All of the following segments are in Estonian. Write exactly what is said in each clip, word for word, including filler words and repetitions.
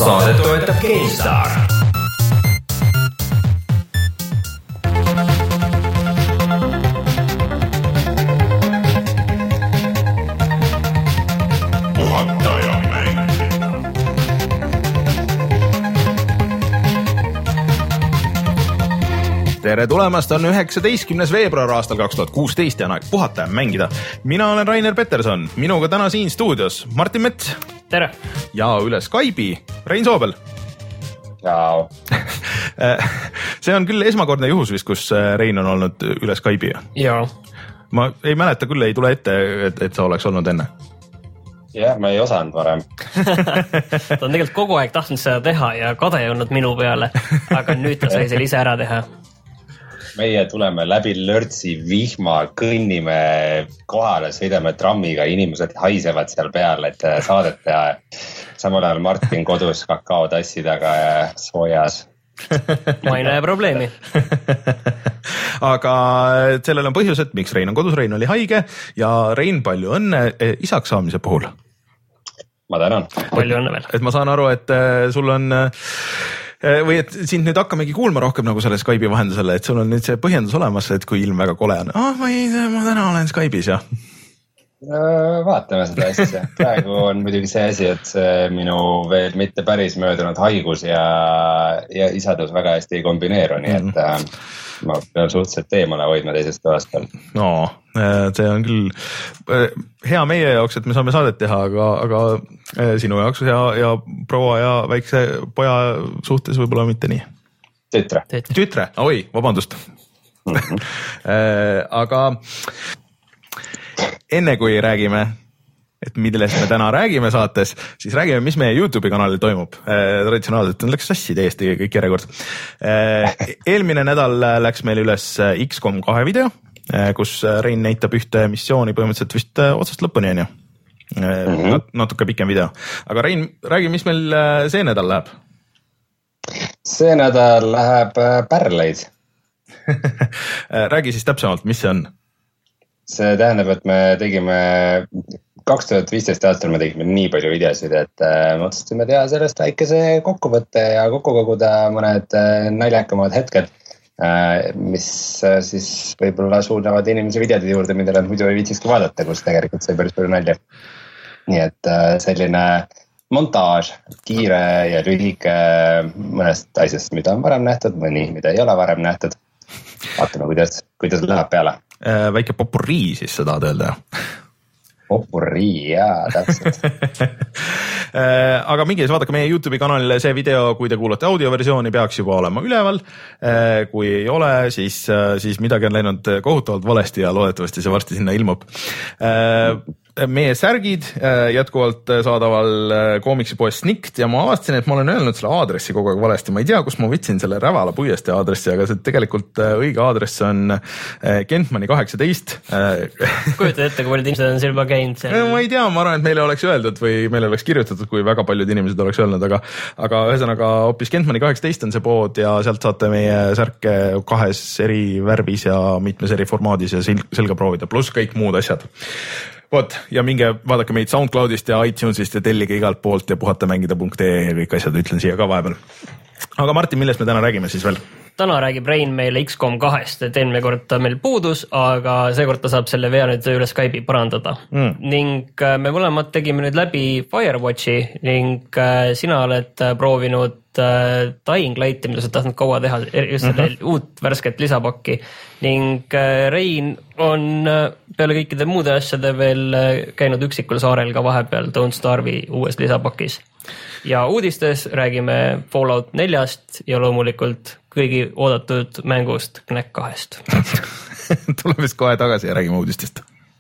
Saadet toetab GameStar. Tere tulemast, on üheksateistkümnes veebruar aastal kaks tuhat kuusteist ja on aeg puhata ja mängida. Mina olen Rainer Peterson, minuga täna siin stuudios Martin Mets. Tere! Ja üle Skype'i Rein Soobel. Jao. See on küll esmakordne juhus vist, kus Rein on olnud üle Skype'i. Jaa. Ma ei mäleta küll, ei tule ette, et, et sa oleks olnud enne. Jah, ma ei osanud varem. Ta on tegelikult kogu aeg tahtnud seda teha ja kade ei olnud minu peale, aga nüüd ta sai selle ise ära teha. Meie tuleme läbi lörtsi vihma, kõnnime kohale, sõidame trammiga, inimesed haisevad seal peal, et saadet teha. Samal ajal Martin kodus kakaotassi taga ja soojas. Ma ei näe probleemi. Aga sellel on põhjus, et miks Rein on kodus, Rein oli haige ja Rein, palju õnne isaks saamise puhul. Ma tänan. Palju õnne veel. Et ma saan aru, et sul on... või et sind nüüd hakkamegi kuulma rohkem nagu selle Skype'i vahendusel, et sul on nüüd see põhjendus olemas, et kui ilm väga kole on, ah, ma, ei, ma täna olen Skype'is ja vaatame seda asja. Praegu on muidugi see asi, et see minu veel mitte päris möödunud haigus ja, ja isadus väga hästi ei kombineeru, nii et mm. ma pean suhteliselt eemale hoidma teisest toast peal. No, see on küll hea meie jaoks, et me saame saadet teha, aga, aga sinu jaoks ja, ja proua ja väikse poja suhtes võib-olla mitte nii. Tütre. Tütre, oi, vabandust. Mm-hmm. Aga enne kui räägime, et millest me täna räägime saates, siis räägime, mis meie YouTube'i kanalil toimub. Traditsionaalselt läks sassi täiesti kõik järjekord. Eelmine nädal läks meil üles X COM kahe video, kus Rein näitab ühte missiooni põhimõtteliselt vist otsast lõpuni, on ju. Mm-hmm. Natuke pikem video. Aga Rein, räägi, mis meil see nädal läheb? See nädal läheb pärleid. Räägi siis täpsemalt, mis see on? See tähendab, et me tegime kaks tuhat viisteist aastal me tegime nii palju videosid, et me otsustasime teha sellest väikese kokkuvõtte ja kokku koguda mõned naljakamad hetked, mis siis võib-olla suunavad inimese videode juurde, mida nad muidu ei viitsikski vaadata, kus tegelikult sai päris palju nalja. Nii et selline montaaž, kiire ja lühike mõnest asjast, mida on varem nähtud, mõni, mida ei ole varem nähtud. Vaatame, kuidas, kuidas läheb peale. Väike popurrii siis seda öelda. Popurrii, jaa, täpselt. Aga mingi, vaadake meie YouTube'i kanalile see video, kui te kuulate audioversiooni, peaks juba olema üleval. Kui ei ole, siis, siis midagi on läinud kohutavalt valesti ja loodetavasti see varsti sinna ilmub. Meie särgid jätkuvalt saadaval koomiksipoes Snikt ja ma avastasin, et ma olen öelnud selle aadressi kogu aeg valesti. Ma ei tea, kus ma võtsin selle Rävala puiesti aadressi, aga see tegelikult õige aadress on Kentmani kaheksateist. Kujutad ette, kui paljud inimesed on silma käinud seal? Ma ei tea, ma arvan, et meile oleks öeldud või meile oleks kirjutatud, kui väga paljud inimesed oleks öelnud, aga, aga ühesõnaga hoopis Kentmani kaheksateist on see pood ja sealt saate meie särke kahes eri värvis ja mitmes eri formaadis ja selga proovida, pluss kõik muud asjad. Vot, ja minge vaadake meid SoundCloudist ja iTunesist ja tellige igalt poolt ja puhatamängida punkt ee ja kõik asjad ütlen siia ka vahepeal. Aga Martin, millest me täna räägime siis veel? Täna räägib Rein meile X COM kahest, et eelmine kord ta meil puudus, aga seekord ta saab selle vea nüüd üle Skype'i parandada. Mm. Ning me mõlemad tegime nüüd läbi Firewatchi ning sina oled proovinud Dying Lighti, mida sa tahtnud kaua teha, just selle mm-hmm. uut värsket lisapakki. Ning Rein on peale kõikide muude asjade veel käinud üksikul saarel ka vahepeal Don't Starve'i uues lisapakis. Ja uudistes räägime Fallout neljast ja loomulikult kõigi oodatud mängust Knack kahest. Tuleb vist kohe tagasi ja räägime uudistest.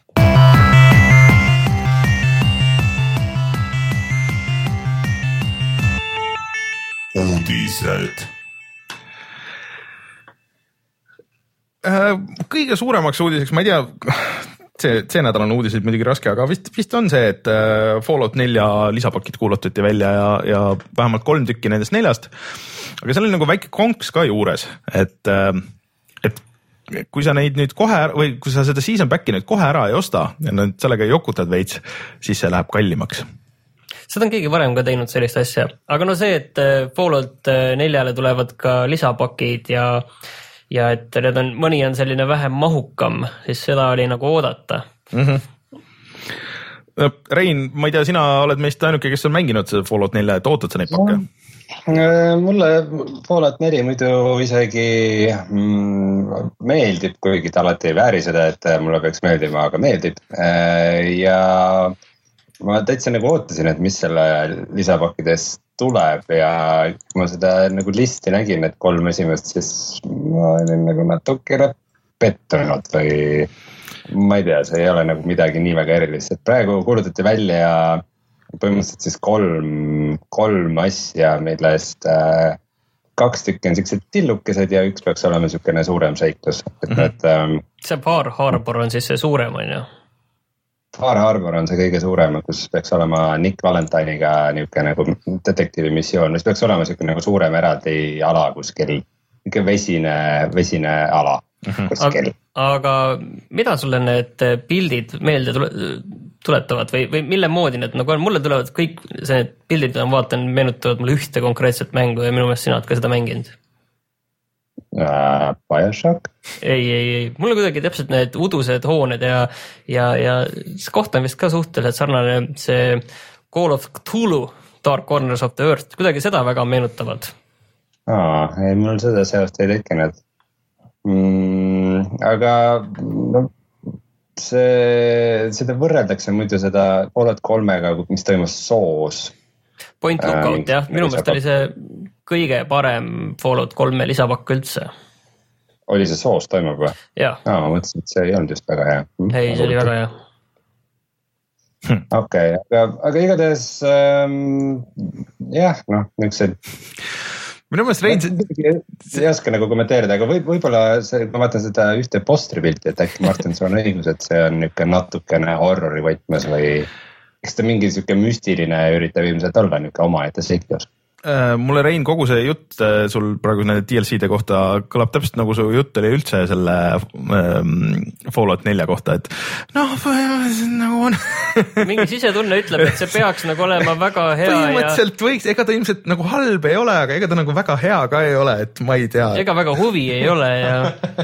Uudised. Kõige suuremaks uudiseks, ma ei tea, see, see nädal on uudiseid muidugi raske, aga vist, vist on see, et Fallout nelja lisapakid kuulutati välja ja, ja vähemalt kolm tükki nendest neljast. Aga seal on nagu väike konks ka juures, et, et kui sa neid nüüd kohe ära, või kui sa seda season back'i nüüd kohe ära ei osta ja nüüd sellega jokutad veits, siis see läheb kallimaks. seda on keegi varem ka teinud sellist asja, aga no see, et Fallout neljale tulevad ka lisapakid ja, ja et need on, mõni on selline vähem mahukam, siis seda oli nagu oodata. Mm-hmm. Rein, ma ei tea, sina oled meist ainuke, kes on mänginud seda Fallout nelja, et ootad sa neid pakke? Mulle Fallout neli muidu isegi mm, meeldib, kuigi ta alati ei vääri seda, et mulle peaks meeldima, aga meeldib. Ja ma täitsa nagu ootasin, et mis selle lisapakkides tuleb ja kui ma seda nagu listi nägin, et kolm esimest, siis ma olin nagu natukene pettunud või ma ei tea, see ei ole nagu midagi nii väga erilist, et praegu kuulutati välja põhimõtteliselt siis kolm, kolm asja, millest äh, kaks tükki on siuksed tillukesed ja üks peaks olema siukene suurem seiklus. Et mm-hmm. et, ähm, see Far Harbor on siis see suurem, on ju? Far Harbor on see kõige suurem, kus peaks olema Nick Valentine'iga niuke nagu detektiivi missioon, mis peaks olema siuke nagu suurem eraldi ala kuskil, niuke vesine, vesine ala kuskil. Aga, aga mida sulle need pildid meelde tuletavad või, või mille moodi need nagu on? Mulle tulevad kõik see pildid, mida ma vaatan, meenutavad mulle ühte konkreetset mängu ja minu meelest sina oled ka seda mänginud. Uh, Bioshock? Ei, ei, ei. Mulle kuidagi täpselt need udused hooned ja, ja, ja see koht on vist ka suhteliselt sarnane see Call of Cthulhu, Dark Corners of the Earth, kuidagi seda väga meenutavad. Aa, ei, mul seda seost ei tekkinud. Mm, aga no, see, seda võrreldakse muidu seda Fallout kolmega, mis toimus soos. Point Lookout, jah, minu meelest oli see kõige parem Fallout kolme lisapakk üldse. Oli see soos toimub või? Jah. Aa, ma mõtlesin, et see ei olnud just väga hea. Ei, see oli väga hea. Okei, aga, aga igatahes ähm, jah, noh, niisugused minu meelest Rein ei oska nagu kommenteerida, aga võib, võib-olla see, ma vaatan seda ühte postripilti, et äkki Martin, sul on õigus, et see on niisugune natukene horrori võtmes või eks ta mingi niisugune müstiline üritab ilmselt olla niisugune omaette seiklus. Mulle Rein, kogu see jutt sul praegu nende D L C-de kohta kõlab täpselt nagu su jutt oli üldse selle ähm, Fallout nelja kohta, et noh, nagu on mingi sisetunne ütleb, et see peaks nagu olema väga hea. Põhimõtteliselt ja... võiks, ega ta ilmselt nagu halb ei ole, aga ega ta nagu väga hea ka ei ole, et ma ei tea. Ega väga huvi ei ole ja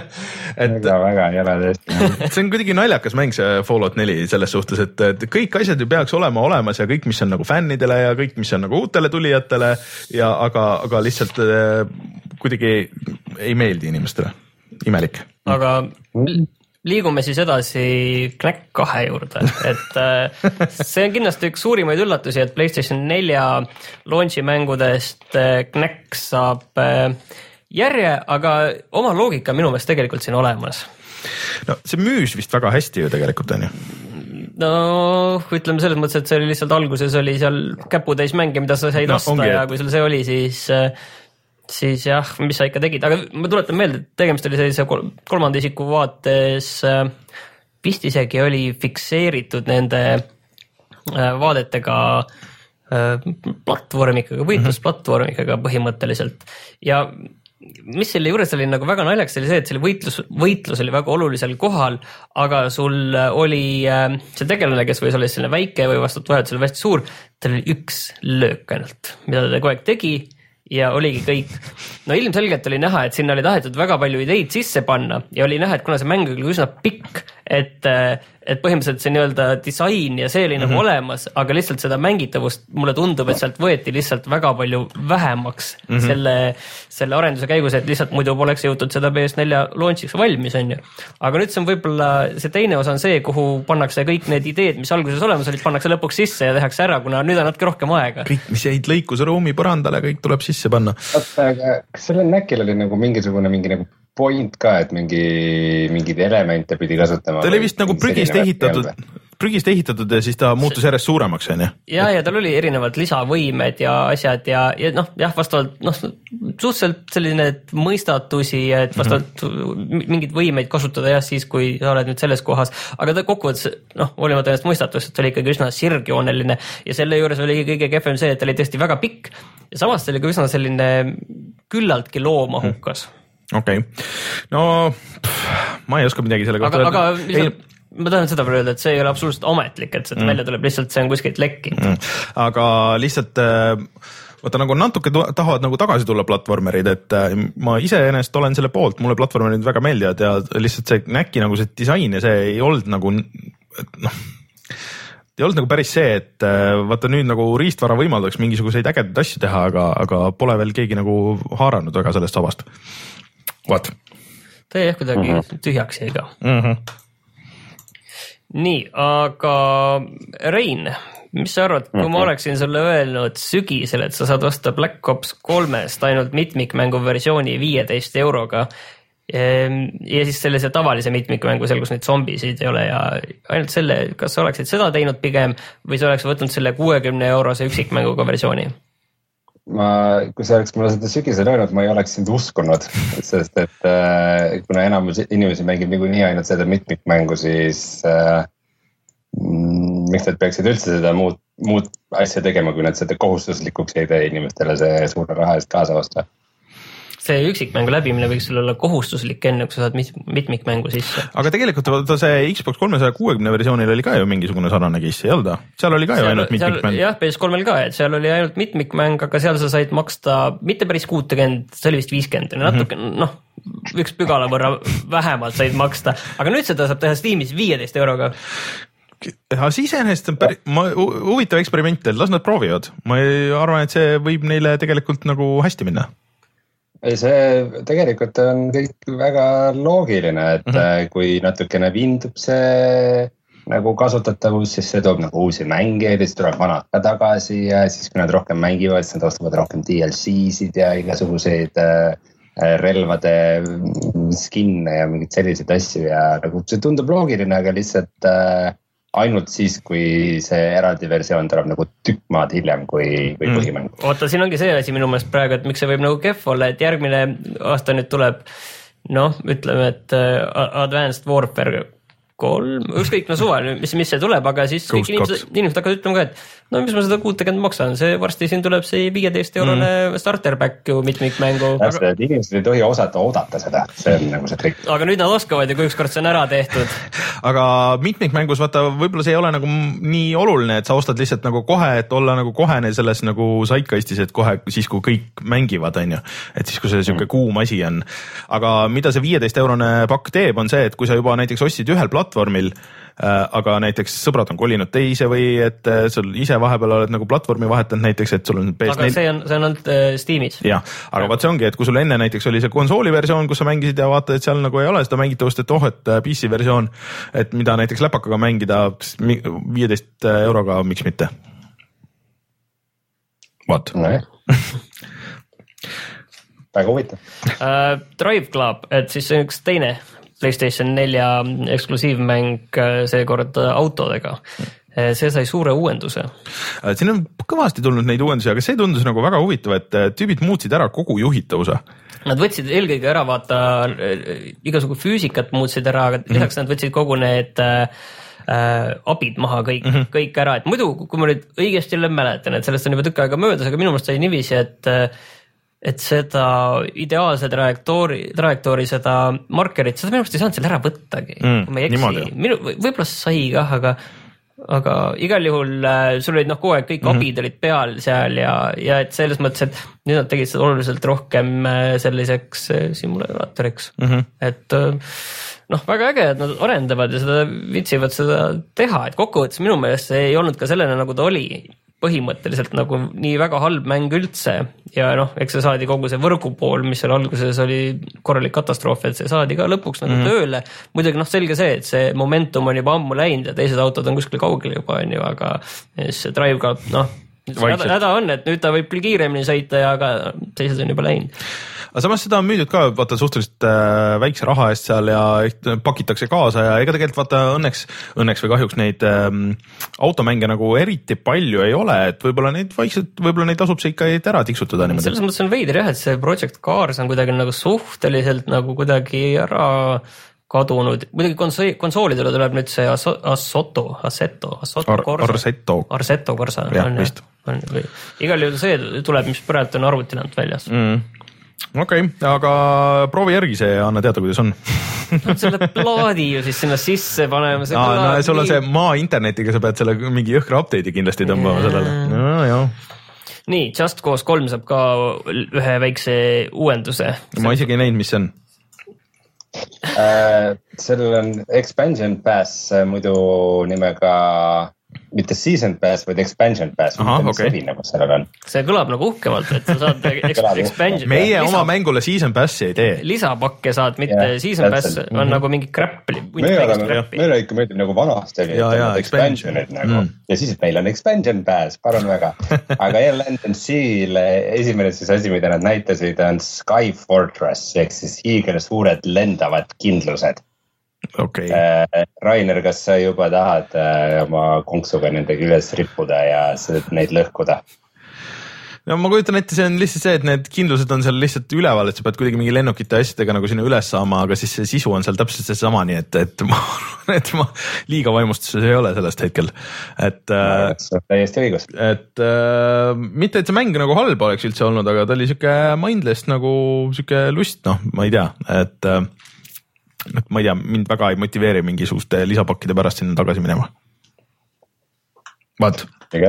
et ega väga ei ole tõesti. See on kuidagi naljakas mäng see Fallout neli selles suhtes, et, et kõik asjad ju peaks olema olemas ja kõik, mis on nagu fännidele ja kõik, mis on nagu uutele tulijatele ja aga, aga lihtsalt äh, kuidagi ei meeldi inimestele. Imelik. Aga liigume siis edasi Knack kahe juurde, et äh, see on kindlasti üks suurimaid üllatusi, et PlayStation nelja launchi mängudest äh, Knack saab äh, järje, aga oma loogika minu meelest tegelikult siin olemas. No see müüs vist väga hästi ju tegelikult on ju. No ütleme selles mõttes, et see oli lihtsalt alguses oli seal käputäis mänge, mida sa said no, osta ongi, ja kui sul see oli, siis, siis jah, mis sa ikka tegid. Aga ma tuletan meelde, et tegemist oli sellise kolmanda isiku vaates, vist isegi oli fikseeritud nende vaadetega platvormikaga, võitlusplatvormikaga põhimõtteliselt. Ja mis selle juures oli nagu väga naljaks, oli see, et selle võitlus, võitlus oli väga olulisel kohal, aga sul oli see tegelane, kes võis olla selline väike või vastavalt vajad selle hästi suur, tal oli üks löök ainult, mida ta kogu aeg tegi ja oligi kõik. No ilmselgelt oli näha, et sinna oli tahetud väga palju ideid sisse panna ja oli näha, et kuna see mäng oli üsna pikk, et, et põhimõtteliselt see nii-öelda disain ja see oli nagu mm-hmm. olemas, aga lihtsalt seda mängitavust mulle tundub, et sealt võeti lihtsalt väga palju vähemaks mm-hmm. selle, selle arenduse käigus, et lihtsalt muidu poleks jõutud seda P S nelja launchiks valmis, on ju. Aga nüüd see on võib-olla, see teine osa on see, kuhu pannakse kõik need ideed, mis alguses olemas olid, pannakse lõpuks sisse ja tehakse ära, kuna nüüd on natuke rohkem aega. Kõik, mis jäid lõikusruumi põrandale, kõik tuleb sisse panna. Oota, aga kas sellel Knackil oli nagu mingisugune mingi nagu point ka, et mingi, mingid elemente pidi kasutama? Ta oli vist nagu prügist ehitatud, prügist ehitatud ja siis ta muutus järjest suuremaks, on ju? Ja, ja tal oli erinevad lisavõimed ja asjad ja, ja noh, jah, vastavalt, noh, suhteliselt selline mõistatusi, et vastavalt mm-hmm. mingid võimeid kasutada jah, siis kui sa oled nüüd selles kohas, aga ta kokkuvõttes, noh, olimata ennast mõistatust, et oli ikkagi üsna sirgjooneline ja selle juures oli kõige kehvem see, et ta oli tõesti väga pikk ja samas ta oli ka üsna selline küllaltki loomahukas. Okei, okay. No pff, ma ei oska midagi selle kohta aga, aga lihtsalt, ma tahan seda veel öelda, et see ei ole absoluutselt ametlik, et see mm. välja tuleb, lihtsalt see on kuskilt lekkinud mm.. aga lihtsalt vaata nagu natuke tahavad nagu tagasi tulla platvormerid, et ma iseenesest olen selle poolt, mulle platvormerid väga meeldivad ja lihtsalt see näkki nagu see disain ja see ei olnud nagu noh, ei olnud nagu päris see, et vaata nüüd nagu riistvara võimaldaks mingisuguseid ägedaid asju teha, aga, aga pole veel keegi nagu haaranud väga sellest sabast. Vaat. ta jah kuidagi mm -hmm. tühjaks jäi ka mm. -hmm. nii, aga Rein, mis sa arvad, kui ma oleksin sulle öelnud sügisel, et sa saad osta Black Ops kolmest ainult mitmikmängu versiooni viieteist euroga ja siis sellise tavalise mitmikmängu seal, kus neid zombisid ei ole ja ainult selle, kas sa oleksid seda teinud pigem või sa oleks võtnud selle kuuekümne eurose üksikmänguga versiooni? ma, kui sa oleks mulle seda sügisel öelnud, ma ei oleks sind uskunud, sest et äh, kuna enamus inimesi mängib niikuinii ainult seda mitmikmängu, siis äh, miks nad peaksid üldse seda muud, muud asja tegema, kui nad seda kohustuslikuks ei tee inimestele see suure raha eest kaasa osta. See üksikmängu läbimine võiks sul olla kohustuslik enne, kui sa saad mitmikmängu sisse. Aga tegelikult see Xbox kolmesaja kuuekümne versioonil oli ka ju mingisugune sarnane kiss, ei olnud? Seal oli ka ju ainult mitmikmäng. Jah, P S kolmel ka, et seal oli ainult mitmikmäng, aga seal sa said maksta mitte päris kuutekümmend, see oli vist viiskümmend, natuke mm -hmm. noh, üks pügala võrra vähemalt said maksta, aga nüüd seda saab teha Steamis viieteist euroga. Aga iseenesest on päris huvitav eksperiment, las nad proovivad. Ma arvan, et see võib neile tegelikult nagu hästi minna. Ei, see tegelikult on kõik väga loogiline, et mm-hmm. kui natukene vindub see nagu kasutatavus, siis see toob nagu uusi mängijaid ja siis tuleb vanad ka tagasi ja siis kui nad rohkem mängivad, siis nad ostavad rohkem D L C-sid ja igasuguseid relvade skinne ja mingid selliseid asju ja nagu see tundub loogiline, aga lihtsalt ainult siis, kui see eraldi versioon tuleb nagu tükk maad hiljem kui, kui mm. põhimäng. Oota, siin ongi see asi minu meelest praegu, et miks see võib nagu kehv olla, et järgmine aasta nüüd tuleb noh, ütleme, et Advanced Warfare kolm, ükskõik no suvel, mis, mis see tuleb, aga siis kõik inimesed, inimesed hakkavad ütlema ka, et no mis ma seda kuutekümmend maksan, see varsti siin tuleb see viieteist eurone mm. starter pack ju mitmikmängu. Täpselt, aga... inimesed ei tohi osata oodata seda, see on nagu see kõik. Aga nüüd nad oskavad ja kui ükskord see on ära tehtud. Aga mitmikmängus vaata, võib-olla see ei ole nagu nii oluline, et sa ostad lihtsalt nagu kohe, et olla nagu kohene selles nagu saikaistis, et kohe siis, kui kõik mängivad, on ju, et siis, kui see siuke mm. kuum asi on. Aga mida see viieteist eurone pakk teeb, on see, et kui sa juba näiteks ostsid ühel platvormil, aga näiteks sõbrad on kolinud teise või et sul ise vahepeal oled nagu platvormi vahetanud näiteks, et sul on P S neli. Aga see on, see on olnud Steamis. Jah, aga vaat see ongi, et kui sul enne näiteks oli see konsooli versioon, kus sa mängisid ja vaatad, et seal nagu ei ole seda mängitavust, et oh, et P C versioon, et mida näiteks läpakaga mängida viieteist euroga, miks mitte? Vaat. Väga huvitav. Uh, Drive Club, et siis see on üks teine PlayStation nelja eksklusiivmäng seekord autodega. See sai suure uuenduse. Siin on kõvasti tulnud neid uuendusi, aga see tundus nagu väga huvitav, et tüübid muutsid ära kogu juhitavuse. Nad võtsid eelkõige ära, vaata, igasugu füüsikat muutsid ära, aga lisaks mm-hmm. nad võtsid kogu need äh, abid maha kõik, mm-hmm. kõik ära. Et muidu, kui ma nüüd õigesti mäletan, et sellest on juba tükk aega möödas, aga minu meelest sai niiviisi, et et seda ideaalse trajektoori, trajektoori seda markerit, seda minu meelest ei saanud seal ära võttagi. Mm, minu, võib-olla sai kah, aga, aga igal juhul sul olid noh, kogu aeg kõik mm-hmm. abid olid peal seal ja, ja et selles mõttes, et nüüd nad tegid seda oluliselt rohkem selliseks simulaatoriks. Mm-hmm. Et noh, väga äge, et nad arendavad ja seda vitsivad seda teha, et kokkuvõttes minu meelest see ei olnud ka sellena, nagu ta oli. Põhimõtteliselt nagu nii väga halb mäng üldse ja noh, eks see saadi kogu see võrgu pool, mis seal alguses oli korralik katastroof, et see saadi ka lõpuks nagu mm-hmm. tööle. Muidugi noh, selge see, et see momentum on juba ammu läinud ja teised autod on kuskil kaugel juba on ju, aga see Drive ka noh, häda, häda on, et nüüd ta võib küll kiiremini sõita ja aga teised on juba läinud. Aga samas seda on müüdud ka vaata suhteliselt äh, väikse raha eest seal ja pakitakse kaasa ja ega tegelikult vaata õnneks, õnneks või kahjuks neid ähm, automänge nagu eriti palju ei ole, et võib-olla neid vaikselt, võib-olla neid tasub see ikka ära tiksutada niimoodi. Selles mõttes on veider jah, et see Project Cars on kuidagi nagu suhteliselt nagu kuidagi ära kadunud. Muidugi konso- konsoolidele tuleb nüüd see Assetto, Assetto, Assetto Corsa. Arsetto. Arsetto Corsa. Ja, on, on, või, igal juhul see tuleb, mis praegu on arvutil ainult väljas. Mm. Okei, okay, aga proovi järgi see ja anna teada, kuidas on. selle plaadi ju siis sinna sisse panema. No, no sul on see maa internetiga, sa pead selle mingi jõhkra update'i kindlasti tõmbama sellele. No, jah. Nii, Just Cause kolm saab ka ühe väikse uuenduse. Ma isegi ei näinud, mis see on. Uh, sellel on Expansion Pass muidu nimega mitte Season Pass, vaid Expansion Pass. Aha, okay. See kõlab nagu uhkemalt, et sa saad Expansion meie pass. Oma mängule Season Passi ei tee. Lisapakke saad, mitte ja, Season Pass on mm-hmm. nagu mingi crap. Meile ikka meeldib nagu vanasti oli ja, ja, Expansionid nagu. Mm. Ja siis meil on Expansion Pass, palun väga. Aga L N M C-le esimene siis asi, mida nad näitasid on Sky Fortress, ehk siis hiigel suured lendavad kindlused. Okay. Rainer, kas sa juba tahad oma konksuga nendega üles rippuda ja neid lõhkuda? No ma kujutan ette, see on lihtsalt see, et need kindlused on seal lihtsalt üleval, et sa pead kuidagi mingi lennukite asjadega nagu sinna üles saama, aga siis see sisu on seal täpselt see sama, nii et, et ma, et ma liiga vaimustuses ei ole sellest hetkel. Et, no, täiesti õigus. Et äh, mitte, et see mäng nagu halb oleks üldse olnud, aga ta oli siuke mindless nagu siuke lust, noh, ma ei tea, et äh, et ma ei tea, mind väga ei motiveeri mingisuguste lisapakkide pärast sinna tagasi minema. Vaat.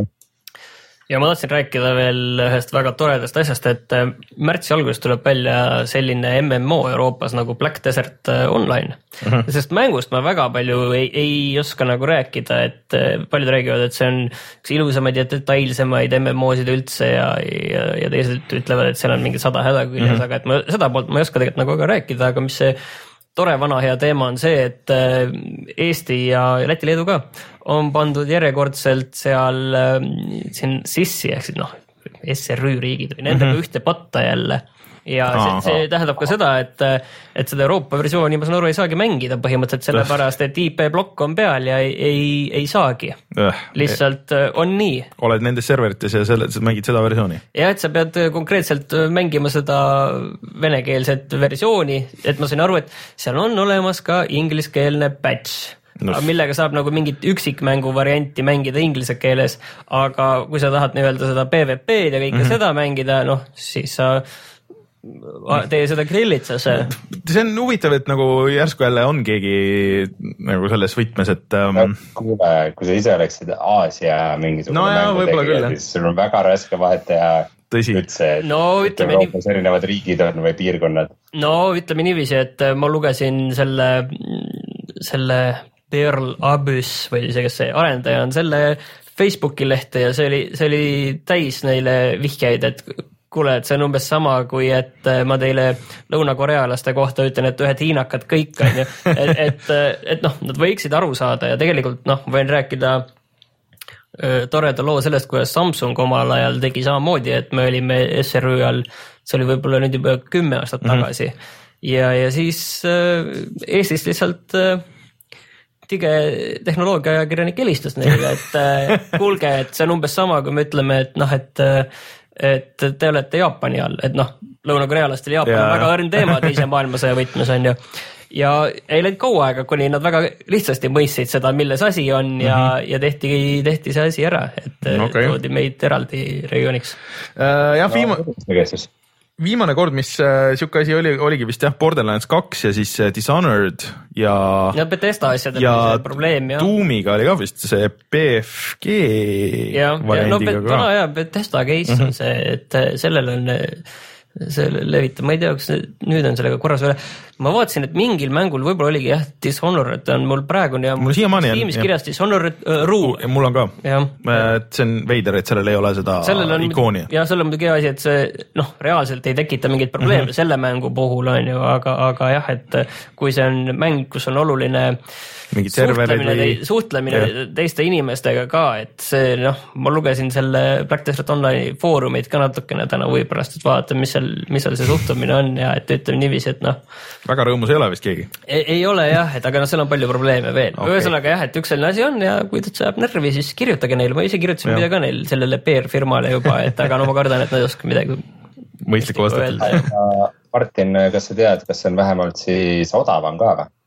Ja ma tahtsin rääkida veel ühest väga toredast asjast, et märtsi alguses tuleb välja selline M M O Euroopas nagu Black Desert Online. Uh-huh. Sest mängust ma väga palju ei, ei oska nagu rääkida, et paljud räägivad, et see on üks ilusamaid ja detailsemaid M M O-sid üldse ja, ja, ja teised ütlevad, et seal on mingi sada häda küljes, uh-huh. aga et ma, seda poolt ma ei oska tegelikult nagu ka rääkida, aga mis see tore vana hea teema on see, et Eesti ja Läti Leedu ka on pandud järjekordselt seal siin sissi, ehk siis noh, S R Ü riigid või nendega mm-hmm. ühte patta jälle. Ja see, see tähendab ka seda, et, et seda Euroopa versiooni ma saan aru ei saagi mängida põhimõtteliselt sellepärast, et I P-blokk on peal ja ei, ei, ei saagi. Öh, Lihtsalt e on nii. Oled nendes serverites ja selle, mängid seda versiooni? Ja, et sa pead konkreetselt mängima seda venekeelset versiooni, et ma sain aru, et seal on olemas ka ingliskeelne patch. No. Millega saab nagu mingit üksikmängu varianti mängida inglise keeles, aga kui sa tahad nii-öelda seda P V P-d ja kõike mm-hmm. seda mängida, noh, siis sa tee seda grillitsase. See on huvitav, et nagu järsku jälle on keegi nagu selles võtmes, et um... kuule, kui sa ise oleksid Aasia mingisugune no mängu tegija, siis sul on väga raske vahet teha Tõsi. üldse, et no, Euroopas nii... erinevad riigid on või piirkonnad. No ütleme niiviisi, et ma lugesin selle, selle Pearl Abyss või see, kes see arendaja on, selle Facebooki lehte ja see oli, see oli täis neile vihjaid, et kuule, et see on umbes sama, kui et ma teile lõunakorealaste kohta ütlen, et ühed hiinakad kõik on ju, et, et, et noh, nad võiksid aru saada ja tegelikult noh, võin rääkida äh, toreda loo sellest, kuidas Samsung omal ajal tegi samamoodi, et me olime S R Ü all, see oli võib-olla nüüd juba kümme aastat tagasi mm-hmm. ja, ja siis äh, Eestis lihtsalt äh, tige tehnoloogia ajakirjanik helistas neile, et äh, kuulge, et see on umbes sama, kui me ütleme, et noh, et äh, et te olete Jaapani all, et noh, lõunakorealastel Jaapan on väga õrn teema teise maailmasõja võtmes on ju. Ja ei läinud kaua aega, kuni nad väga lihtsasti mõistsid seda, milles asi on ja, mm-hmm. ja tehti, tehti see asi ära, et okay. toodi meid eraldi regiooniks. Uh, jah, viima... no, viimane kord, mis äh, siuke asi oli, oligi vist jah, Borderlands kaks ja siis äh, Dishonored ja ja Bethesda asjadel ja see probleem ja Doomiga oli ka vist see B F G ja, variandiga ja, no, ka. Täna jah, Bethesda case mm-hmm. on see, et sellel on see levitab, ma ei tea, kas nüüd on sellega korras veel. Ma vaatasin, et mingil mängul võib-olla oligi jah, Dishonored on mul praegu ja mul siiamaani on kirjas Dishonored uh, Rue. Mul on ka, et see on veider, et sellel ei ole seda on, ikooni. Ja sellel on muidugi asi, et see noh, reaalselt ei tekita mingit probleemi mm-hmm. selle mängu puhul on ju, aga, aga jah, et kui see on mäng, kus on oluline suhtlemine, või... suhtlemine ja. Teiste inimestega ka, et see noh, ma lugesin selle Black Desert Online foorumid ka natukene täna või pärast, et vaata, mis seal, mis seal see suhtumine on ja et ütleme niiviisi, et noh väga rõõmus ei ole vist keegi. Ei, ei ole jah, et aga noh, seal on palju probleeme veel. Okay. Ühesõnaga jah, et üks selline asi on ja kui ta saab närvi, siis kirjutage neile. Ma ise kirjutasin midagi ka neil sellele P R firmale juba, et aga no ma kardan, et nad ei oska midagi mõistlikku vastata. Martin, kas sa tead, kas see on vähemalt siis odavam ka või?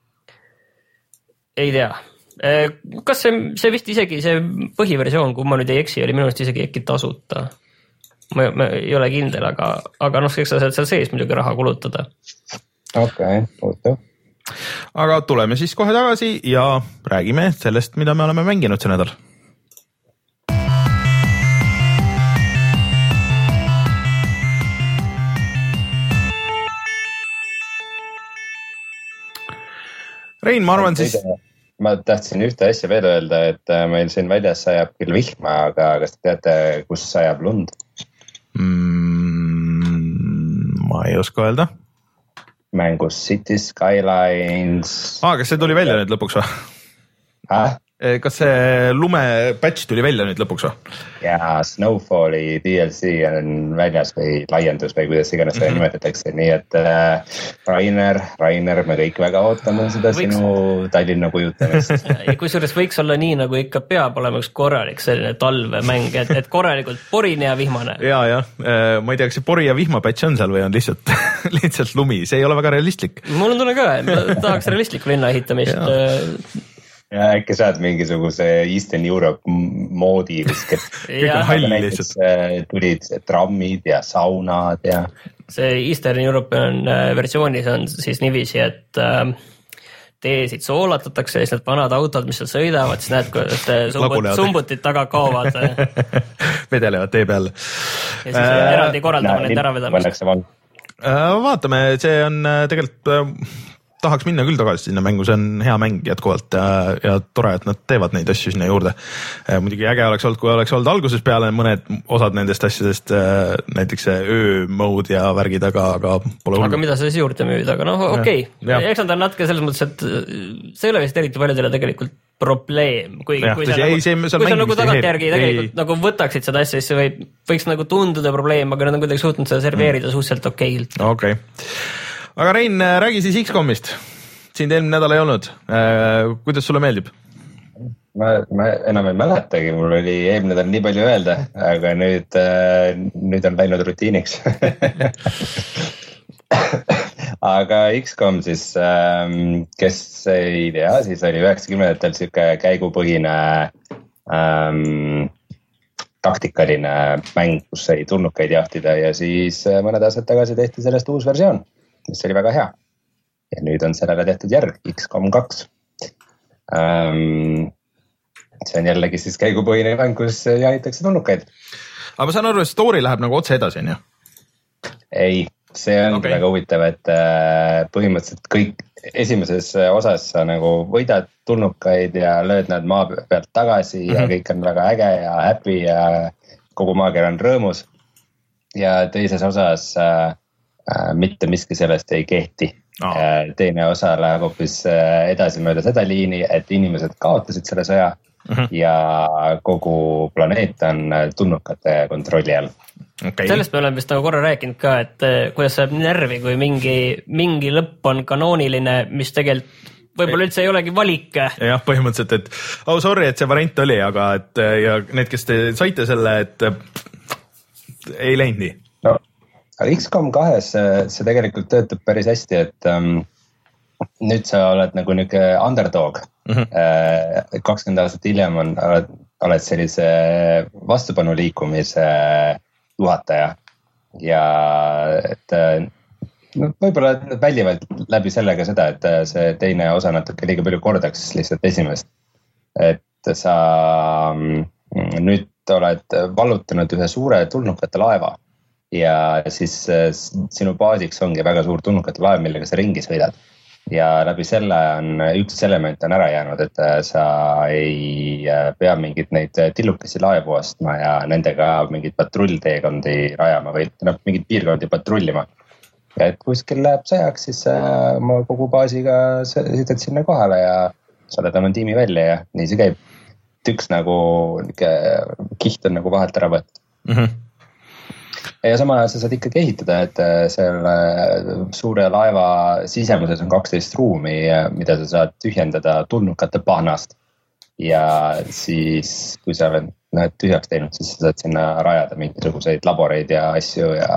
Ei tea. Kas see, see vist isegi see põhiversioon, kui ma nüüd ei eksi, oli minu arust isegi äkki tasuta. Ma, ma ei ole kindel, aga, aga noh, eks sa saad seal sees muidugi raha kulutada. Okei, okay, aga tuleme siis kohe tagasi ja räägime sellest, mida me oleme mänginud see nädal. Rein, ma arvan siis... Ma tahtsin ühte asja veel öelda, et meil siin väljas sajab küll vihma, aga kas te teate, kus sajab lund? Mm, ma ei oska öelda. Mängus City Skylines. Ah, kas see tuli välja nüüd lõpuks või? Ah? Kas see lume patch tuli välja nüüd lõpuks või? Ja Snowfalli D L C on väljas või laiendus või kuidas iganes seda mm-hmm. nimetatakse, nii et äh, Rainer, Rainer, me kõik väga ootame seda võiks... sinu Tallinna kujutamist. Kusjuures võiks olla nii, nagu ikka peab olema üks korralik selline talvemäng, et, et korralikult porine ja vihmane. Ja, ja, ma ei tea, kas see pori ja vihma patch on seal või on lihtsalt, lihtsalt lumi, see ei ole väga realistlik. Mul on tunne ka, et ma tahaks realistlikku linna ehitamist. Ja äkki saad mingisuguse Eastern Europe moodi kuskilt. Kõik on hall lihtsalt. Tulid trammid ja saunad ja... See Eastern European versioonis on siis niiviisi, et teesid soolatatakse ja siis need vanad autod, mis seal sõidavad, siis näed, kuidas sumbut, sumbutid taga kaovad. Vedelevad tee peal. Ja siis äh, eraldi korraldama need ära vedamist. Vaatame, see on tegelikult... tahaks minna küll tagasi sinna mängu, see on hea mäng jätkuvalt ja, ja tore, et nad teevad neid asju sinna juurde. Muidugi äge oleks olnud, kui oleks olnud alguses peale mõned osad nendest asjadest, näiteks öö mode ja värgid, aga, aga pole hullu. Aga mida sa siis juurde müüd, aga noh, okei. Okay. Eks nad on natuke selles mõttes, et see ei ole vist eriti paljudele tegelikult probleem. Kui, ja, kui sa, ei, nagu, see, kui sa nagu tagantjärgi tegelikult ei. Nagu võtaksid seda asja, siis see võib, võiks nagu tunduda probleem, aga nad on kuidagi suutnud seda serveerida mm. suhteliselt okeilt. Okei. Okay. Aga Rein, räägi siis X COMist. Siin eelmine nädal ei olnud. Kuidas sulle meeldib? Ma, ma enam ei mäletagi, mul oli eelmine nädal nii palju öelda, aga nüüd, nüüd on läinud rutiiniks. Aga X COM siis, kes ei tea, siis oli üheksakümnendatel siuke käigupõhine ähm, taktikaline mäng, kus sai tulnukaid jahtida ja siis mõned aastad tagasi tehti sellest uus versioon, mis oli väga hea. Ja nüüd on sellele tehtud järg, X COM kaks. Um, see on jällegi siis käigupõhine mäng, kus jahitakse tulnukaid. Aga ma saan aru, et story läheb nagu otse edasi, on ju? Ei, see on okay. Väga huvitav, et põhimõtteliselt kõik esimeses osas sa nagu võidad tulnukaid ja lööd nad maa pealt tagasi mm-hmm. ja kõik on väga äge ja happy ja kogu maager on rõõmus. Ja teises osas äh, mitte miski sellest ei kehti. Oh. Teine osa läheb hoopis edasi mööda seda liini, et inimesed kaotasid selle sõja uh-huh. ja kogu planeet on tulnukate kontrolli all. Okay. Sellest me oleme vist nagu korra rääkinud ka, et kuidas saab närvi, kui mingi, mingi lõpp on kanooniline, mis tegelikult võib-olla üldse ei olegi valik. Jah, põhimõtteliselt, et oh sorry, et see variant oli, aga et ja need, kes te saite selle, et ei läinud nii. No. X COM kahes see tegelikult töötab päris hästi, et um, nüüd sa oled nagu niuke underdog. Mm-hmm. kakskümmend aastat hiljem on, oled, oled sellise vastupanu liikumise juhataja ja et no, võib-olla väljivad läbi sellega seda, et see teine osa natuke liiga palju kordaks lihtsalt esimest. Et sa nüüd oled vallutanud ühe suure tulnukate laeva. Ja siis sinu baasiks ongi väga suur tulnukate laev, millega sa ringi sõidad. Ja läbi selle on üks element on ära jäänud, et sa ei pea mingid neid tillukesi laevu ostma ja nendega mingid patrullteekondi rajama või no, mingid piirkondi patrullima. Ja et kuskil läheb sõjaks, siis ma kogu baasiga sõidad sinna kohale ja saadad oma tiimi välja ja nii see käib. Üks nagu kiht on nagu vahelt ära võetud. Mhm. Ja samal ajal sa saad ikkagi ehitada, et selle suure laeva sisemuses on kaksteist ruumi, mida sa saad tühjendada tulnukate pahnast. Ja siis, kui sa oled need tühjaks teinud, siis sa saad sinna rajada mingisuguseid laboreid ja asju ja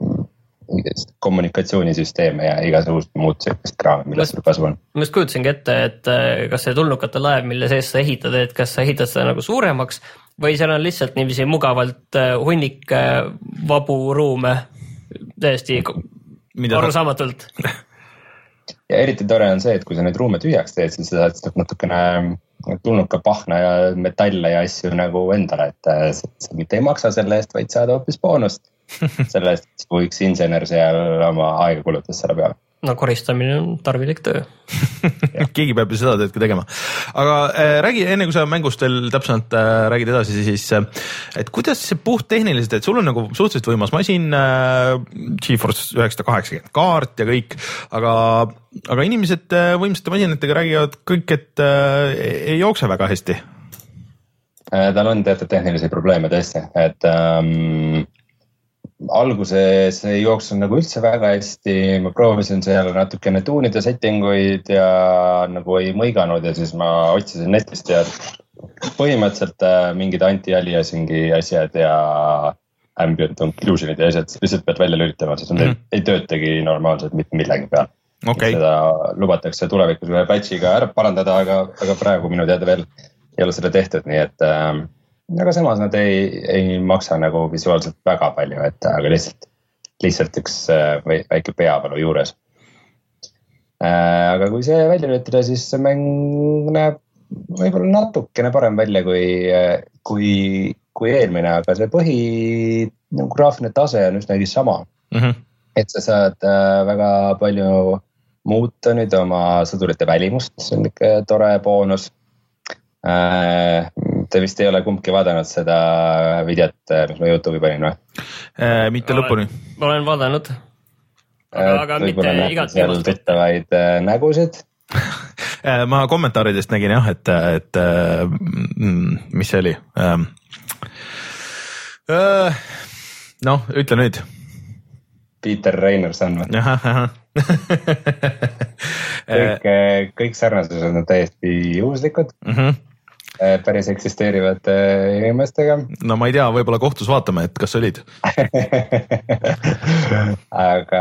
kommunikatsioonisüsteeme ja igasugust muud sellist kraami, millest sul kasu on. Ma just kujutasingi ette, et kas see tulnukate laev, mille sees sa ehitad, et kas sa ehitad seda nagu suuremaks või seal on lihtsalt niiviisi mugavalt hunnik vabu ruume täiesti arusaamatult. ja eriti tore on see, et kui sa neid ruume tühjaks teed, siis sa saad natukene tulnuka pahna ja metalle ja asju nagu endale, et sa mitte ei maksa selle eest, vaid saad hoopis boonust. Selle eest, kui üks insener seal oma aega kulutas selle peale. No koristamine on tarvilik töö. Keegi peab ju seda tööd ka tegema. Aga äh, räägi, enne kui sa mängust veel täpselt äh, räägid edasi, siis äh, et kuidas see puht tehniliselt, et sul on nagu suhteliselt võimas masin, äh, GeForce üheksasada kaheksakümmend kaart ja kõik, aga, aga inimesed äh, võimsate masinatega räägivad kõik, et äh, ei jookse väga hästi. Äh, tal on teatud tehnilisi probleeme tõesti, et ähm, alguses ei jooksnud nagu üldse väga hästi, ma proovisin seal natukene tuunida settinguid ja nagu ei mõiganud ja siis ma otsisin netist ja põhimõtteliselt mingid anti-aliasingi asjad ja ambient occlusionid ja asjad lihtsalt pead välja lülitama, sest mm. ei töötagi normaalselt mitte millegi peal. Okay. Seda lubatakse tulevikus ühe patchiga ära parandada, aga, aga praegu minu teada veel ei ole seda tehtud, nii et äh, aga samas nad ei, ei maksa nagu visuaalselt väga palju, et aga lihtsalt, lihtsalt üks või, väike peavalu juures. Aga kui see välja lülitada, siis see mäng näeb võib-olla natukene parem välja kui, kui, kui eelmine, aga see põhi nagu graafiline tase on üsnagi sama. Mm-hmm. Et sa saad väga palju muuta nüüd oma sõdurite välimust, mis on ikka tore boonus. Te vist ei ole kumbki vaadanud seda videot, mis ma YouTube'i panin või? Äh, mitte olen, lõpuni. Ma olen vaadanud, aga, aga mitte igat seal tuttavaid äh, nägusid. Ma kommentaaridest nägin jah, et, et mm, mis see oli? Ähm, äh, noh, ütle nüüd. Peter Reinerson või? kõik, kõik sarnasused on täiesti juhuslikud. Mhm. Päris eksisteerivate inimestega. No ma ei tea, võib-olla kohtus vaatame, et kas olid. Aga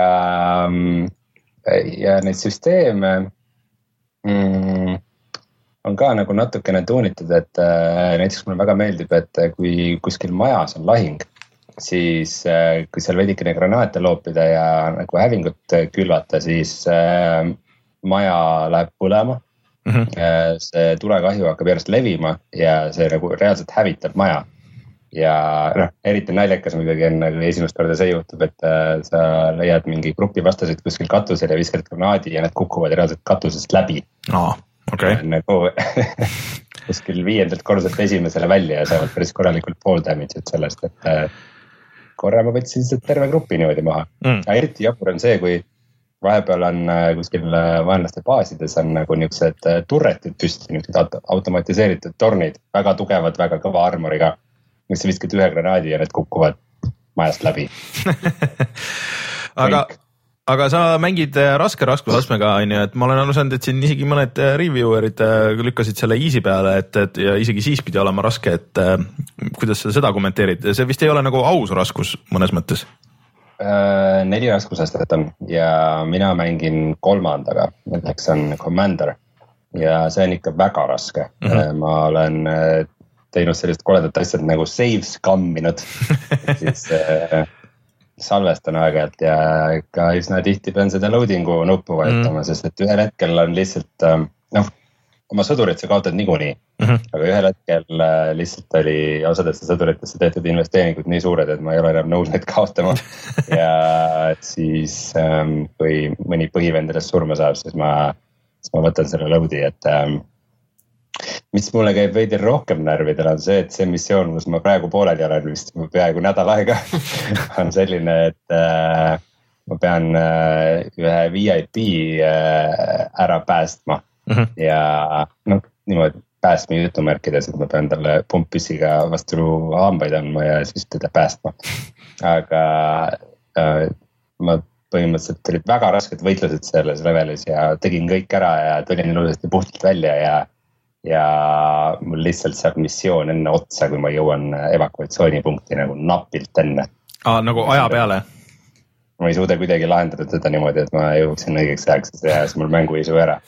ja neid süsteeme mm, on ka nagu natukene tuunitud, et näiteks mulle väga meeldib, et kui kuskil majas on lahing, siis kui seal veidikene granaate loopida ja nagu hävingut külvata, siis maja läheb põlema. Mm-hmm. See tulekahju hakkab järjest levima ja see nagu reaalselt hävitab maja. Ja noh, eriti naljakas muidugi on nagu esimest korda see juhtub, et sa leiad mingi grupi vastasid kuskil katusel ja viskad granaadi ja need kukuvad reaalselt katusest läbi. Oh, okay. Nagu kuskil viiendalt korruselt esimesele välja ja saavad päris korralikult pool damage'it sellest, et korra ma võtsin lihtsalt terve grupi niimoodi maha. Mm. Ja eriti jabur on see, kui vahepeal on kuskil vaenlaste baasides on nagu niisugused turretid püsti, niisugused automatiseeritud tornid, väga tugevad, väga kõva armoriga, mis sa viskad ühe granaadi ja need kukuvad majast läbi. aga, aga sa mängid raske raskusastmega, on ju, et ma olen aru saanud, et siin isegi mõned reviewerid lükkasid selle easy peale, et, et ja isegi siis pidi olema raske, et kuidas sa seda kommenteerid? See vist ei ole nagu aus raskus mõnes mõttes. Neli raskusastet on ja mina mängin kolmandaga, milleks on Commander ja see on ikka väga raske. Mm-hmm. Ma olen teinud sellist koledat asjad nagu save scamminud, siis salvestan aeg-ajalt ja ikka üsna tihti pean seda loadingu nuppu vajutama, mm-hmm. sest et ühel hetkel on lihtsalt, noh, oma sõdurit sa kaotad niikuinii, mm-hmm. aga ühel hetkel lihtsalt oli osadesse sõduritesse tehtud investeeringud nii suured, et ma ei ole enam nõus neid kaotama. Ja siis, kui mõni põhivend sellest surma saab, siis ma, siis ma võtan selle loadi, et mis mulle käib veidi rohkem närvidel on see, et see missioon, kus ma praegu pooleli olen vist peaaegu nädal aega, on selline, et ma pean ühe V I P ära päästma. Mm-hmm. Ja noh, niimoodi päästmi jutumärkides, et ma pean talle pumppüssiga vastu hambaid andma ja siis teda päästma. Aga äh, ma põhimõtteliselt olid väga rasked võitlused selles levelis ja tegin kõik ära ja tulin ilusasti puhtalt välja ja, ja mul lihtsalt saab missioon enne otsa, kui ma jõuan evakuatsioonipunkti nagu napilt enne. Aa, nagu aja peale? Ma ei suuda kuidagi lahendada seda niimoodi, et ma jõuaksin õigeks ajaks ja siis mul mängu ei suu ära.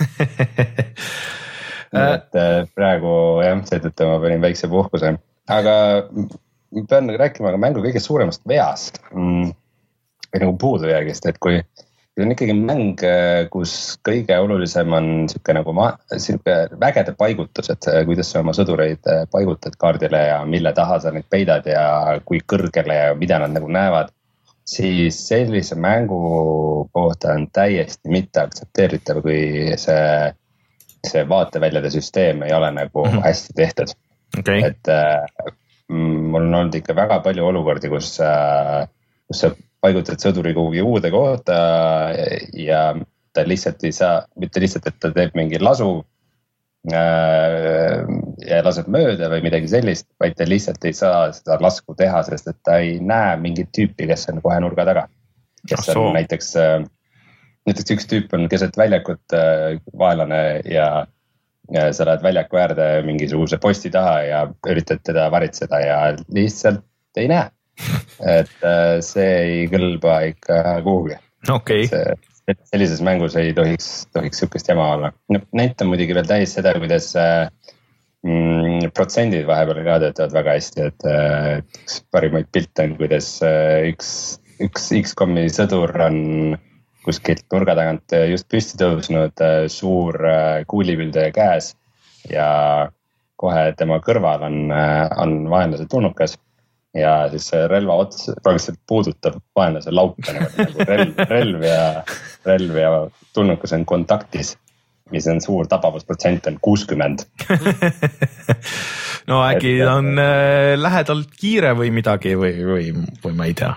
et praegu jah, seetõttu ma panin väikse puhkuse. Aga ma pean rääkima ka mängu kõige suuremast veast. Või nagu puudujäägist, et kui see on ikkagi mäng, kus kõige olulisem on sihuke nagu ma, sihuke vägede paigutus, et kuidas sa oma sõdureid paigutad kaardile ja mille taha sa neid peidad ja kui kõrgele ja mida nad nagu näevad. Siis sellise mängu kohta on täiesti mitte aktsepteeritav, kui see, see vaateväljade süsteem ei ole nagu mm-hmm. hästi tehtud. Okay. Et äh, mul on olnud ikka väga palju olukordi, kus, äh, kus sa paigutad sõduri kuhugi uude kohta ja ta lihtsalt ei saa, mitte lihtsalt, et ta teeb mingi lasu äh, ja laseb mööda või midagi sellist, vaid ta lihtsalt ei saa seda lasku teha, sest et ta ei näe mingit tüüpi, kes on kohe nurga taga. Kes on näiteks, äh, näiteks üks tüüp on keset väljakut äh, vaelane ja Ja sa lähed väljaku äärde mingisuguse posti taha ja üritad teda varitseda ja lihtsalt ei näe. Et see ei kõlba ikka kuhugi. Okay. See, sellises mängus ei tohiks, tohiks sihukest jama olla. No, näitan muidugi veel täis seda, kuidas mm, protsendid vahepeal ka töötavad väga hästi. Et, et üks parimaid pilte on, kuidas üks, üks X COM-i sõdur on kuskilt nurga tagant just püsti tõusnud suur kuulipildaja käes ja kohe tema kõrval on, on vaenlase tulnukas ja siis relva ots praktiliselt puudutab vaenlase lauka nagu relv, relv ja, relv ja tulnukas on kontaktis, mis on suur tapavusprotsent on kuuskümmend. No äkki et, on äh, lähedalt kiire või midagi või, või, või ma ei tea.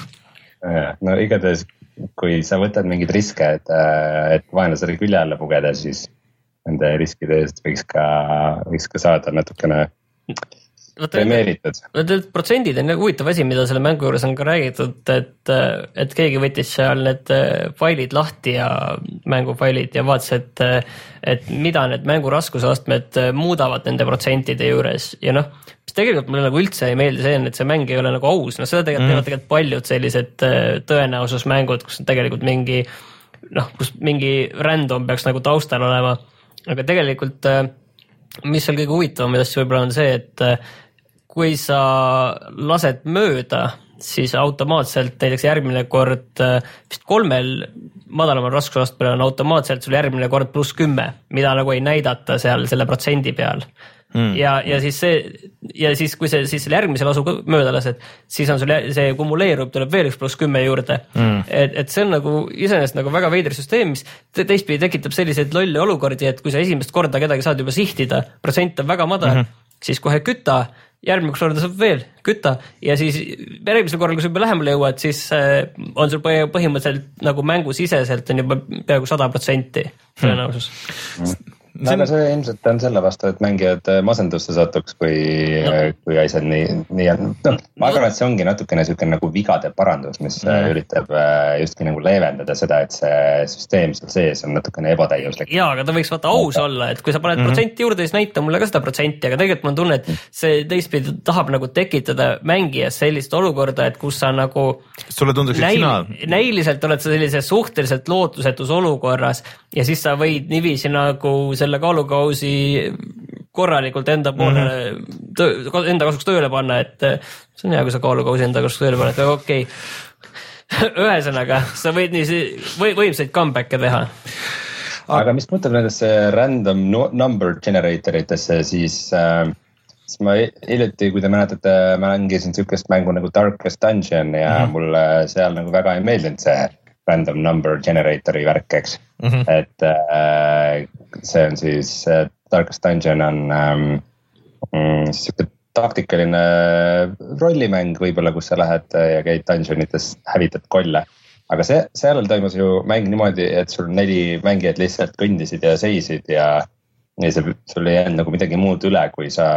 No igatahes kui sa võtad mingid riske, et, et vaenlasele külje alla pugeda, siis nende riskide eest võiks ka, võiks ka saada natukene premeeritud. Need protsendid on huvitav asi, mida selle mängu juures on ka räägitud, et, et keegi võttis seal need failid lahti ja mängufailid ja vaatas, et, et mida need mängu raskusastmed muudavad nende protsentide juures ja noh, mis tegelikult mulle nagu üldse ei meeldi see, et see mäng ei ole nagu aus, no seda tegelikult mm. tegelikult paljud sellised tõenäosusmängud, kus on tegelikult mingi, noh, kus mingi random peaks nagu taustal olema, aga tegelikult mis seal kõige huvitavam asja võib-olla on see, et kui sa lased mööda, siis automaatselt näiteks järgmine kord vist kolmel madalamal raskusastmel on automaatselt sul järgmine kord pluss kümme, mida nagu ei näidata seal selle protsendi peal. Mm. Ja, ja siis see, ja siis kui see, siis selle järgmise lasu mööda lased, siis on sul see kumuleerub, tuleb veel üks pluss kümme juurde. Mm. Et, et see on nagu iseenesest nagu väga veider süsteem, mis teistpidi tekitab selliseid lolli olukordi, et kui sa esimest korda kedagi saad juba sihtida, protsent on väga madal, mm-hmm. siis kohe küta, järgmine korda saab veel küta ja siis järgmisel korral, kui sa juba lähemale jõuad, siis on sul põhimõtteliselt nagu mängusiseselt on juba peaaegu sada protsenti tõenäosus. Mm. No, aga see ilmselt on selle vastu, et mängijad masendusse satuks, kui, no. kui asjad nii, nii on. No, ma arvan, et see ongi natukene selline nagu vigade parandus, mis mm. üritab justki nagu leevendada seda, et see süsteem seal sees on natukene ebatäiuslik. Jaa, aga ta võiks vaata aus olla, et kui sa paned mm. protsenti juurde, siis näita mulle ka seda protsenti, aga tegelikult mul on tunne, et see teistpidi tahab nagu tekitada mängijas sellist olukorda, et kus sa nagu sulle tunduks, et sina näiliselt oled sa sellises suhteliselt lootusetus olukorras ja siis sa võid niiviisi nagu selle kaalukausi korralikult enda poole mm-hmm. töö, enda kasuks tööle panna, et see on hea, kui sa kaalukausi enda kasuks tööle panna, et okei okay. Ühesõnaga, sa võid nii või, võimsaid comeback'e teha. Aga mis mõtleb nendesse random number generatoritesse, siis, äh, siis ma hiljuti, kui te mäletate, ma mängisin sihukest mängu nagu Darkest Dungeon ja mm-hmm. mulle seal nagu väga ei meeldinud see random number generatori värk, eks. Mm-hmm. Et äh, see on siis äh, Darkest Dungeon on ähm, siuke taktikaline rollimäng võib-olla, kus sa lähed ja käid dungeonites, hävitad kolle. Aga see, seal toimus ju mäng niimoodi, et sul neli mängijad lihtsalt kõndisid ja seisid ja, ja see, sul ei jäänud nagu midagi muud üle, kui sa,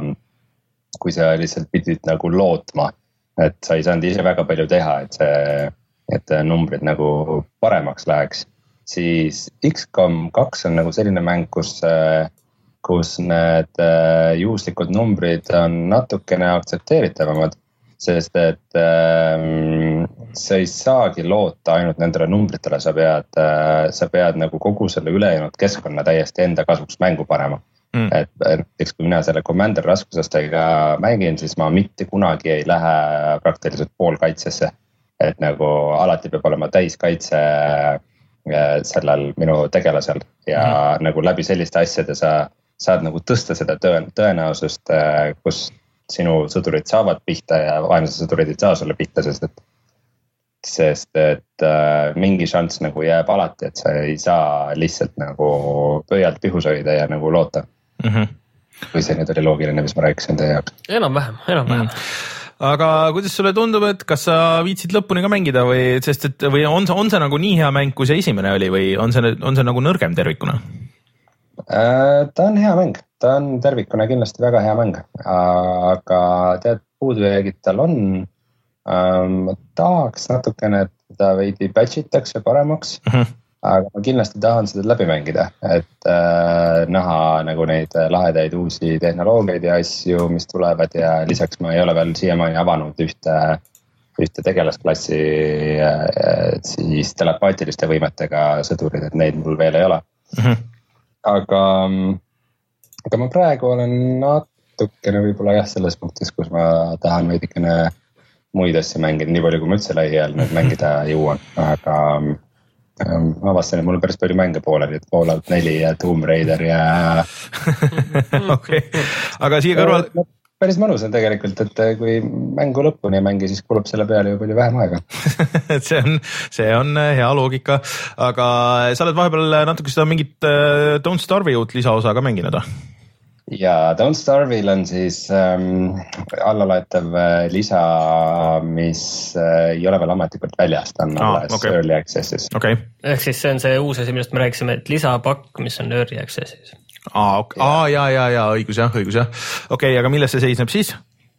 kui sa lihtsalt pidid nagu lootma. Et sa ei saanud ise väga palju teha, et see et numbrid nagu paremaks läheks, siis X COM kaks on nagu selline mäng, kus, kus need juhuslikud numbrid on natukene aktsepteeritavamad, sest et ähm, sa ei saagi loota ainult nendele numbritele, sa pead, äh, sa pead nagu kogu selle ülejäänud keskkonna täiesti enda kasuks mängu panema. Mm. Et näiteks kui mina selle Commander raskusastega mängin, siis ma mitte kunagi ei lähe praktiliselt poolkaitsesse. et nagu alati peab olema täiskaitse sellel minu tegelasel ja mm. nagu läbi selliste asjade sa saad nagu tõsta seda tõen, tõenäosust, kus sinu sõdurid saavad pihta ja vaenlase sõdurid ei saa sulle pihta, sest et, sest et äh, mingi šanss nagu jääb alati, et sa ei saa lihtsalt nagu pöialt pihus hoida ja nagu loota mm. -hmm. Või see nüüd oli loogiline, mis ma rääkisin teie jaoks? enam-vähem, enam-vähem mm. Aga kuidas sulle tundub, et kas sa viitsid lõpuni ka mängida või, sest et või on see, on see nagu nii hea mäng, kui see esimene oli või on see, on see nagu nõrgem tervikuna? Ta on hea mäng, ta on tervikuna kindlasti väga hea mäng, aga tead, puudujäägid tal on. Ma tahaks natukene, et ta veidi patch itakse paremaks, uh-huh. aga ma kindlasti tahan seda läbi mängida, et äh, näha nagu neid lahedaid uusi tehnoloogiaid ja asju, mis tulevad ja lisaks ma ei ole veel siiamaani avanud ühte, ühte tegelasklassi äh, siis telepaatiliste võimetega sõdurid, et neid mul veel ei ole. Uh-huh. Aga, aga ma praegu olen natukene võib-olla jah, selles punktis, kus ma tahan veidikene muid asju mängida, nii palju kui ma üldse lähiajal nüüd mängida jõuan, aga ma avastasin, et mul on päris palju mänge pooleli, et Fallout neli ja Tomb Raider ja okay. Aga siia kõrval päris mõnus on tegelikult, et kui mängu lõpuni ei mängi, siis kulub selle peale ju palju vähem aega. see on, see on hea loogika, aga sa oled vahepeal natuke seda mingit Don't Starve'i uut lisaosa ka mänginud? Ja Don't Starve'il on siis ähm, allalaetav lisa, mis äh, ei ole veel ametlikult väljast, on ah, alles okay. Early Access'is. Okay. Ehk siis see on see uus asi, millest me rääkisime, et lisapakk, mis on Early Access'is. Aa, okay. ja. Aa, ja, ja, ja, õigus jah, õigus jah. Okei, okay, aga milles see seisneb siis?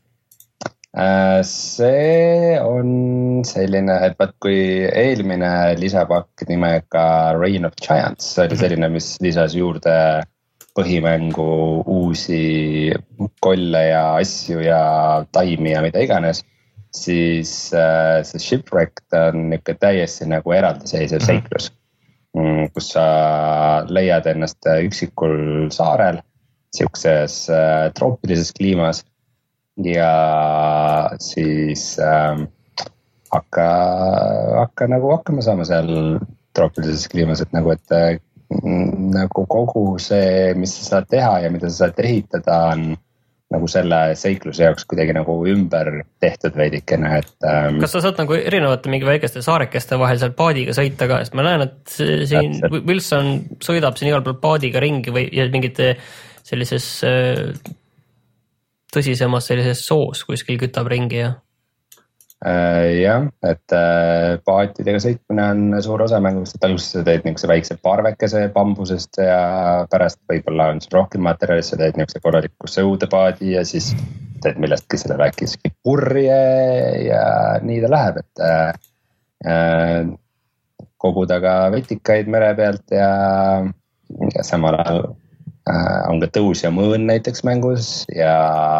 Äh, see on selline, et vaat kui eelmine lisapakk nimega Reign of Giants, see oli selline, mis lisas juurde põhimängu uusi kolle ja asju ja taimi ja mida iganes, siis äh, see Shipwreck on niisugune täiesti nagu eraldiseisev mm-hmm. seiklus, kus sa leiad ennast üksikul saarel, siukses äh, troopilises kliimas ja siis äh, hakka, hakka nagu hakkama saama seal troopilises kliimas, et nagu, et äh, nagu kogu see, mis sa saad teha ja mida sa saad ehitada, on nagu selle seikluse jaoks kuidagi nagu ümber tehtud veidikene, et ähm, kas sa saad nagu erinevate mingi väikeste saarekeste vahel seal paadiga sõita ka, sest ma näen, et siin Täpselt. Wilson sõidab siin igal pool paadiga ringi või ja mingite sellises äh, tõsisemas sellises soos kuskil kütab ringi ja äh, jah, et äh, paatidega sõitmine on suur osa mängust, et alguses sa teed niisuguse väikse parvekese bambusest ja pärast võib-olla on sul rohkem materjalist, sa teed niisuguse korraliku sõudepaadi ja siis teed millestki selle väikese purje ja nii ta läheb, et äh, koguda ka vetikaid mere pealt ja, ja samal ajal äh, on ka tõus ja mõõn näiteks mängus ja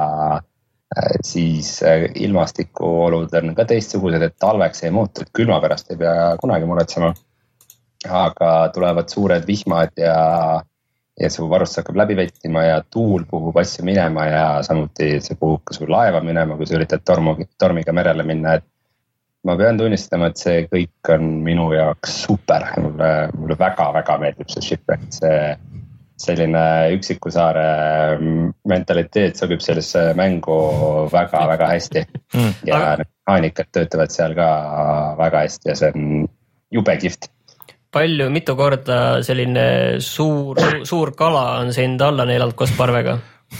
siis ilmastikuolud on ka teistsugused, et talveks ei muutu, et külma pärast ei pea kunagi muretsema. Aga tulevad suured vihmad ja, ja su varust hakkab läbi vettima ja tuul puhub asju minema ja samuti see puhub ka su laeva minema, kui sa üritad tormu, tormiga merele minna. Et ma pean tunnistama, et see kõik on minu jaoks super. Mulle, mulle väga-väga meeldib see Shipwreck, see selline üksiku saare mentaliteet sobib sellesse mängu väga-väga hästi mm. ja aga... mehaanikad töötavad seal ka väga hästi ja see on jube kihvt. Palju, mitu korda selline suur, suur kala on sind alla neelanud koos parvega?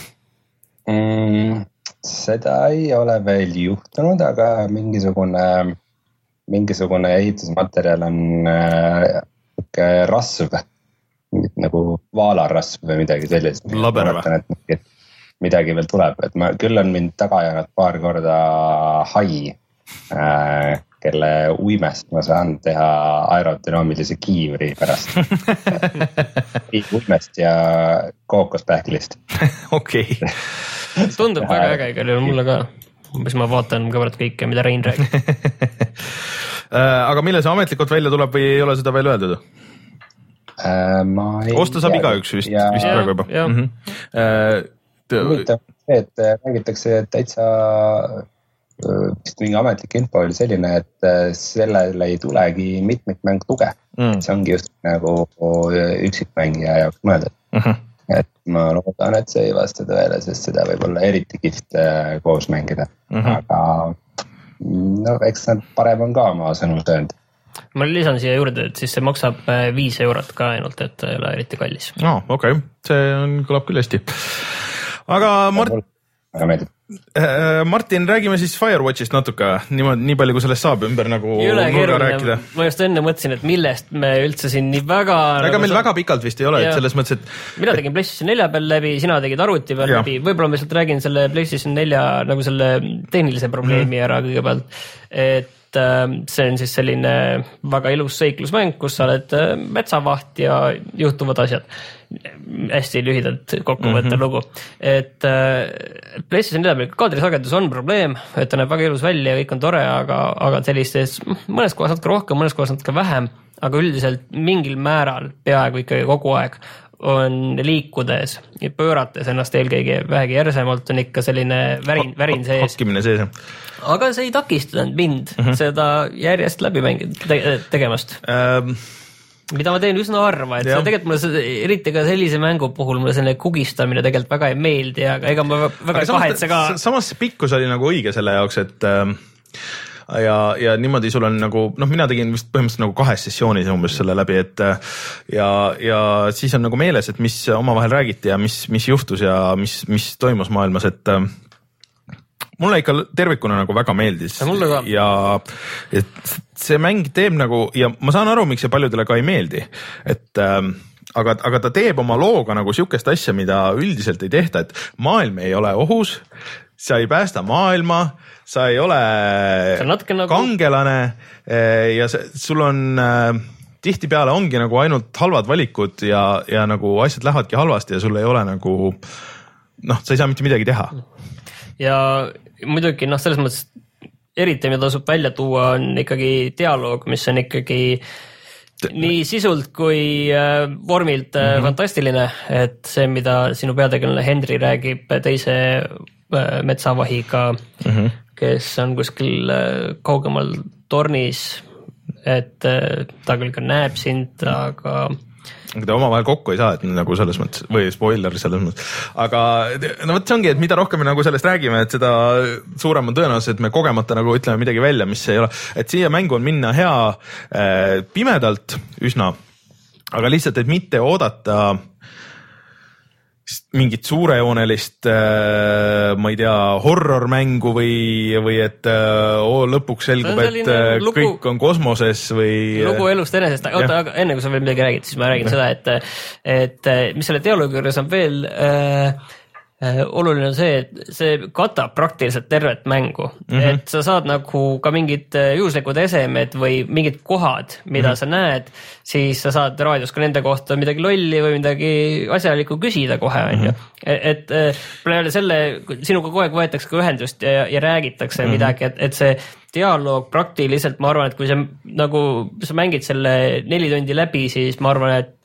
Mm, seda ei ole veel juhtunud, aga mingisugune, mingisugune ehitusmaterjal on äh, rasv. Nagu vaalarasv või midagi sellist. Laberve. Et midagi veel tuleb, et ma küll on mind taga jäänud paar korda hai, äh, kelle uimest ma saan teha aerodünaamilise kiivri pärast. uimest ja kookospähklist. Okei. Tundub väga äge, igal juhul mulle ka. Mis ma vaatan kõvalt kõike, mida Rein räägib. Aga mille see ametlikult välja tuleb või ei ole seda veel öeldud? Ei, osta saab igaüks vist, ja, vist praegu juba. Mm-hmm. Huvitav see, et räägitakse täitsa vist mingi ametlik info oli selline, et sellele ei tulegi mitmikmäng tuge mm.. see ongi just nagu üksikmängija jaoks mõeldud uh. -huh. et ma loodan, et see ei vasta tõele, sest seda võib olla eriti kihvt koos mängida uh. -huh. aga no eks nad parem on ka oma sõnu töönud. Ma lisan siia juurde, et siis see maksab viis eurot ka ainult, et ei ole eriti kallis. No, okei, okay. See on, kõlab küll hästi. Aga Mart... Martin, räägime siis Firewatchist natuke, nii, nii palju kui sellest saab ümber nagu nurga rääkida. Ma just enne mõtlesin, et millest me üldse siin nii väga... Ega nagu meil saab... väga pikalt vist ei ole, et selles mõttes, et... Mina tegin PlayStation nelja peal läbi, sina tegid arvuti peal ja. läbi, võib-olla ma lihtsalt räägin selle PlayStation nelja nagu selle tehnilise probleemi mm. ära kõigepealt, et see on siis selline väga ilus seiklusmäng, kus sa oled metsavaht ja juhtuvad asjad. Hästi lühidalt kokkuvõtte mm-hmm. lugu. Et PlayStation nelja peal kaadrisagedus on probleem, et ta näeb väga ilus välja ja kõik on tore, aga, aga sellistes mõnes kohas natuke rohkem, mõnes kohas natuke vähem, aga üldiselt mingil määral peaaegu ikkagi kogu aeg on liikudes ja pöörates ennast eelkõige vähegi järsemalt on ikka selline värin, värin sees. Hakkimine sees. Aga see ei takistanud mind mm-hmm. seda järjest läbi mängida, te- tegemast. Ähm. Mida ma teen üsna harva, et see tegelikult mulle eriti ka sellise mängu puhul mulle selline kugistamine tegelikult väga ei meeldi, aga ega ma väga ei kahetse ka. Samas see pikkus oli nagu õige selle jaoks, et ja, ja niimoodi sul on nagu, noh, mina tegin vist põhimõtteliselt nagu kahes sessioonis umbes selle läbi, et ja, ja siis on nagu meeles, et mis omavahel räägiti ja mis, mis juhtus ja mis, mis toimus maailmas, et mulle ikka tervikuna nagu väga meeldis ja, ja et see mäng teeb nagu ja ma saan aru, miks see paljudele ka ei meeldi, et ähm, aga, aga ta teeb oma looga nagu sihukest asja, mida üldiselt ei tehta, et maailm ei ole ohus, sa ei päästa maailma, sa ei ole nagu... kangelane ja see, sul on äh, tihtipeale ongi nagu ainult halvad valikud ja, ja nagu asjad lähevadki halvasti ja sul ei ole nagu noh, sa ei saa mitte midagi teha. Ja muidugi noh, selles mõttes eriti, mida tasub välja tuua, on ikkagi dialoog, mis on ikkagi nii sisult kui vormilt mm-hmm. fantastiline, et see, mida sinu peategelane Henry räägib teise metsavahiga, mm-hmm. kes on kuskil kaugemal tornis, et ta küll ka näeb sind, aga... aga ta omavahel kokku ei saa, et nagu selles mõttes või spoiler selles mõttes, aga no võt see ongi, et mida rohkem me nagu sellest räägime, et seda suurem on tõenäosus, et me kogemata nagu ütleme midagi välja, mis ei ole, et siia mängu on minna hea äh, pimedalt üsna, aga lihtsalt, et mitte oodata mingit suurejoonelist äh, ma ei tea, horror-mängu või, või et äh, oo, lõpuks selgub, et äh, lugu, kõik on kosmoses või lugu elust enesest, oota, aga enne kui sa veel midagi räägid, siis ma räägin ja. seda, et, et mis selle dialoogi juures on veel äh, oluline on see, et see katab praktiliselt tervet mängu, mm-hmm. et sa saad nagu ka mingid juhuslikud esemed või mingid kohad, mida mm-hmm. sa näed, siis sa saad raadios ka nende kohta midagi lolli või midagi asjalikku küsida kohe, on ju. Et peale selle, sinuga kogu aeg võetakse ka ühendust ja, ja räägitakse mm-hmm. midagi, et, et see dialoog praktiliselt, ma arvan, et kui sa nagu, sa mängid selle neli tundi läbi, siis ma arvan, et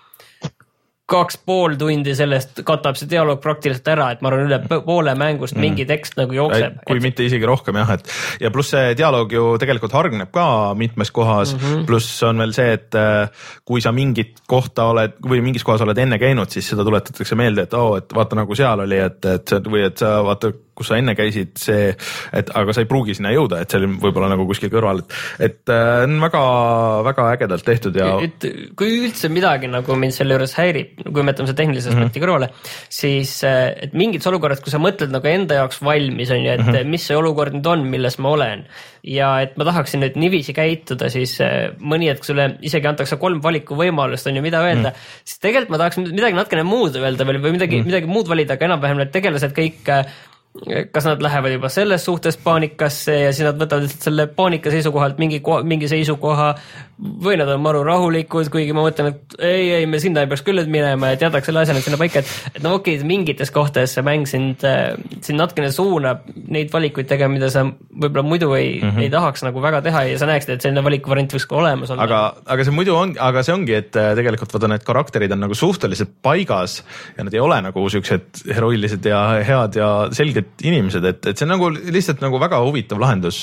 kaks pool tundi sellest katab see dialoog praktiliselt ära, et ma arvan, üle poole mängust mm. mingi tekst nagu jookseb. Kui et... mitte isegi rohkem jah, et ja pluss see dialoog ju tegelikult hargneb ka mitmes kohas, mm-hmm. pluss on veel see, et kui sa mingit kohta oled või mingis kohas oled enne käinud, siis seda tuletatakse meelde, et oo, et vaata nagu seal oli, et, et või et sa vaata, kus sa enne käisid, see, et aga sa ei pruugi sinna jõuda, et see oli võib-olla nagu kuskil kõrval, et, et on väga, väga ägedalt tehtud ja et kui üldse midagi nagu mind selle juures häirib, kui me jätame see tehnilise aspekti mm-hmm. kõrvale, siis et mingites olukorras, kui sa mõtled nagu enda jaoks valmis on ju, et mm-hmm. mis see olukord nüüd on, milles ma olen ja et ma tahaksin nüüd niiviisi käituda, siis mõni hetk sulle isegi antakse kolm valiku võimalust on ju, mida öelda, mm-hmm. siis tegelikult ma tahaks midagi natkene muud öelda veel või midagi, mm-hmm. midagi muud valida, aga enam-vähem need tegelased kõik kas nad lähevad juba selles suhtes paanikasse ja siis nad võtavad selle paanika seisukohalt mingi, mingi seisukoha või nad on maru rahulikud, kuigi ma mõtlen, et ei, ei, me sinna ei peaks küll nüüd minema, et jätaks selle asja nüüd sinna paika, et, et no okei, mingites kohtades see mäng sind, sind natkene suunab neid valikuid tegema, mida sa võib-olla muidu ei, mm-hmm. ei tahaks nagu väga teha ja sa näeksid, et selline valikuvariant võiks ka olemas olla. Aga, aga see muidu on, aga see ongi, et tegelikult vaata need karakterid on nagu suhteliselt paigas ja nad ei ole nagu siuksed heroilised ja head ja selged õiged inimesed, et, et see on nagu lihtsalt nagu väga huvitav lahendus,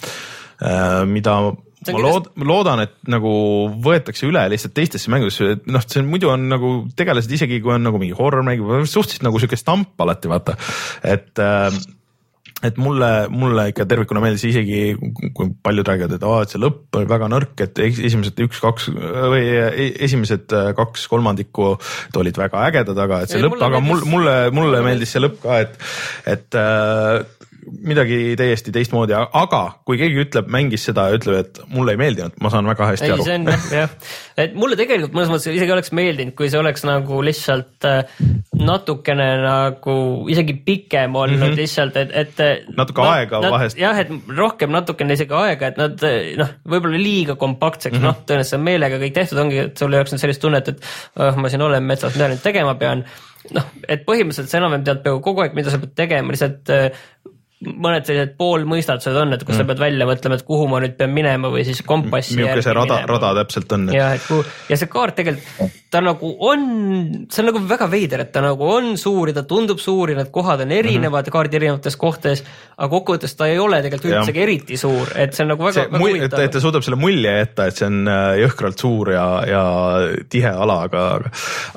mida ma lood, loodan, et nagu võetakse üle lihtsalt teistesse mängudesse, noh, see on, muidu on nagu tegelased isegi kui on nagu mingi horror-mäng, suhteliselt nagu siuke stamp alati vaata, et et mulle, mulle ikka tervikuna meeldis isegi, kui paljud räägivad, et, oh, et see lõpp oli väga nõrk, et esimesed üks, kaks või esimesed kaks kolmandikku olid väga ägedad, aga et see ei, lõpp, aga mulle, mulle, mulle meeldis see lõpp ka, et, et äh, midagi täiesti teistmoodi, aga kui keegi ütleb, mängis seda ja ütleb, et mulle ei meeldinud, ma saan väga hästi ei, aru. See on jah, jah. Et mulle tegelikult mõnes mõttes isegi oleks meeldinud, kui see oleks nagu lihtsalt natukene nagu isegi pikem olnud mm -hmm. lihtsalt, et, et natuke no, aega nad, vahest. jah, et rohkem natukene isegi aega, et nad noh, võib-olla liiga kompaktseks, mm -hmm. noh, tõenäoliselt meelega kõik tehtud ongi, et sul ei oleks sellist tunnet, et oh, ma siin olen metsas, mida nüüd tegema pean. Noh, et põhimõtteliselt sa enam-vähem tead peaaegu kogu aeg, mida sa pead tegema, lihtsalt mõned sellised poolmõistatused on, et kus mm. sa pead välja mõtlema, et kuhu ma nüüd pean minema või siis kompassi järgi see rada, rada täpselt on. Ja, et kuhu, ja see kaart tegelikult, ta nagu on, see on nagu väga veider, et ta nagu on suur ja ta tundub suur ja need kohad on erinevad mm -hmm. kaardi erinevates kohtades, aga kokkuvõttes ta ei ole tegelikult üldsegi eriti suur, et see on nagu väga, see, väga huvitav. Et ta suudab selle mulje jätta, et see on jõhkralt suur ja, ja tihe ala, aga, aga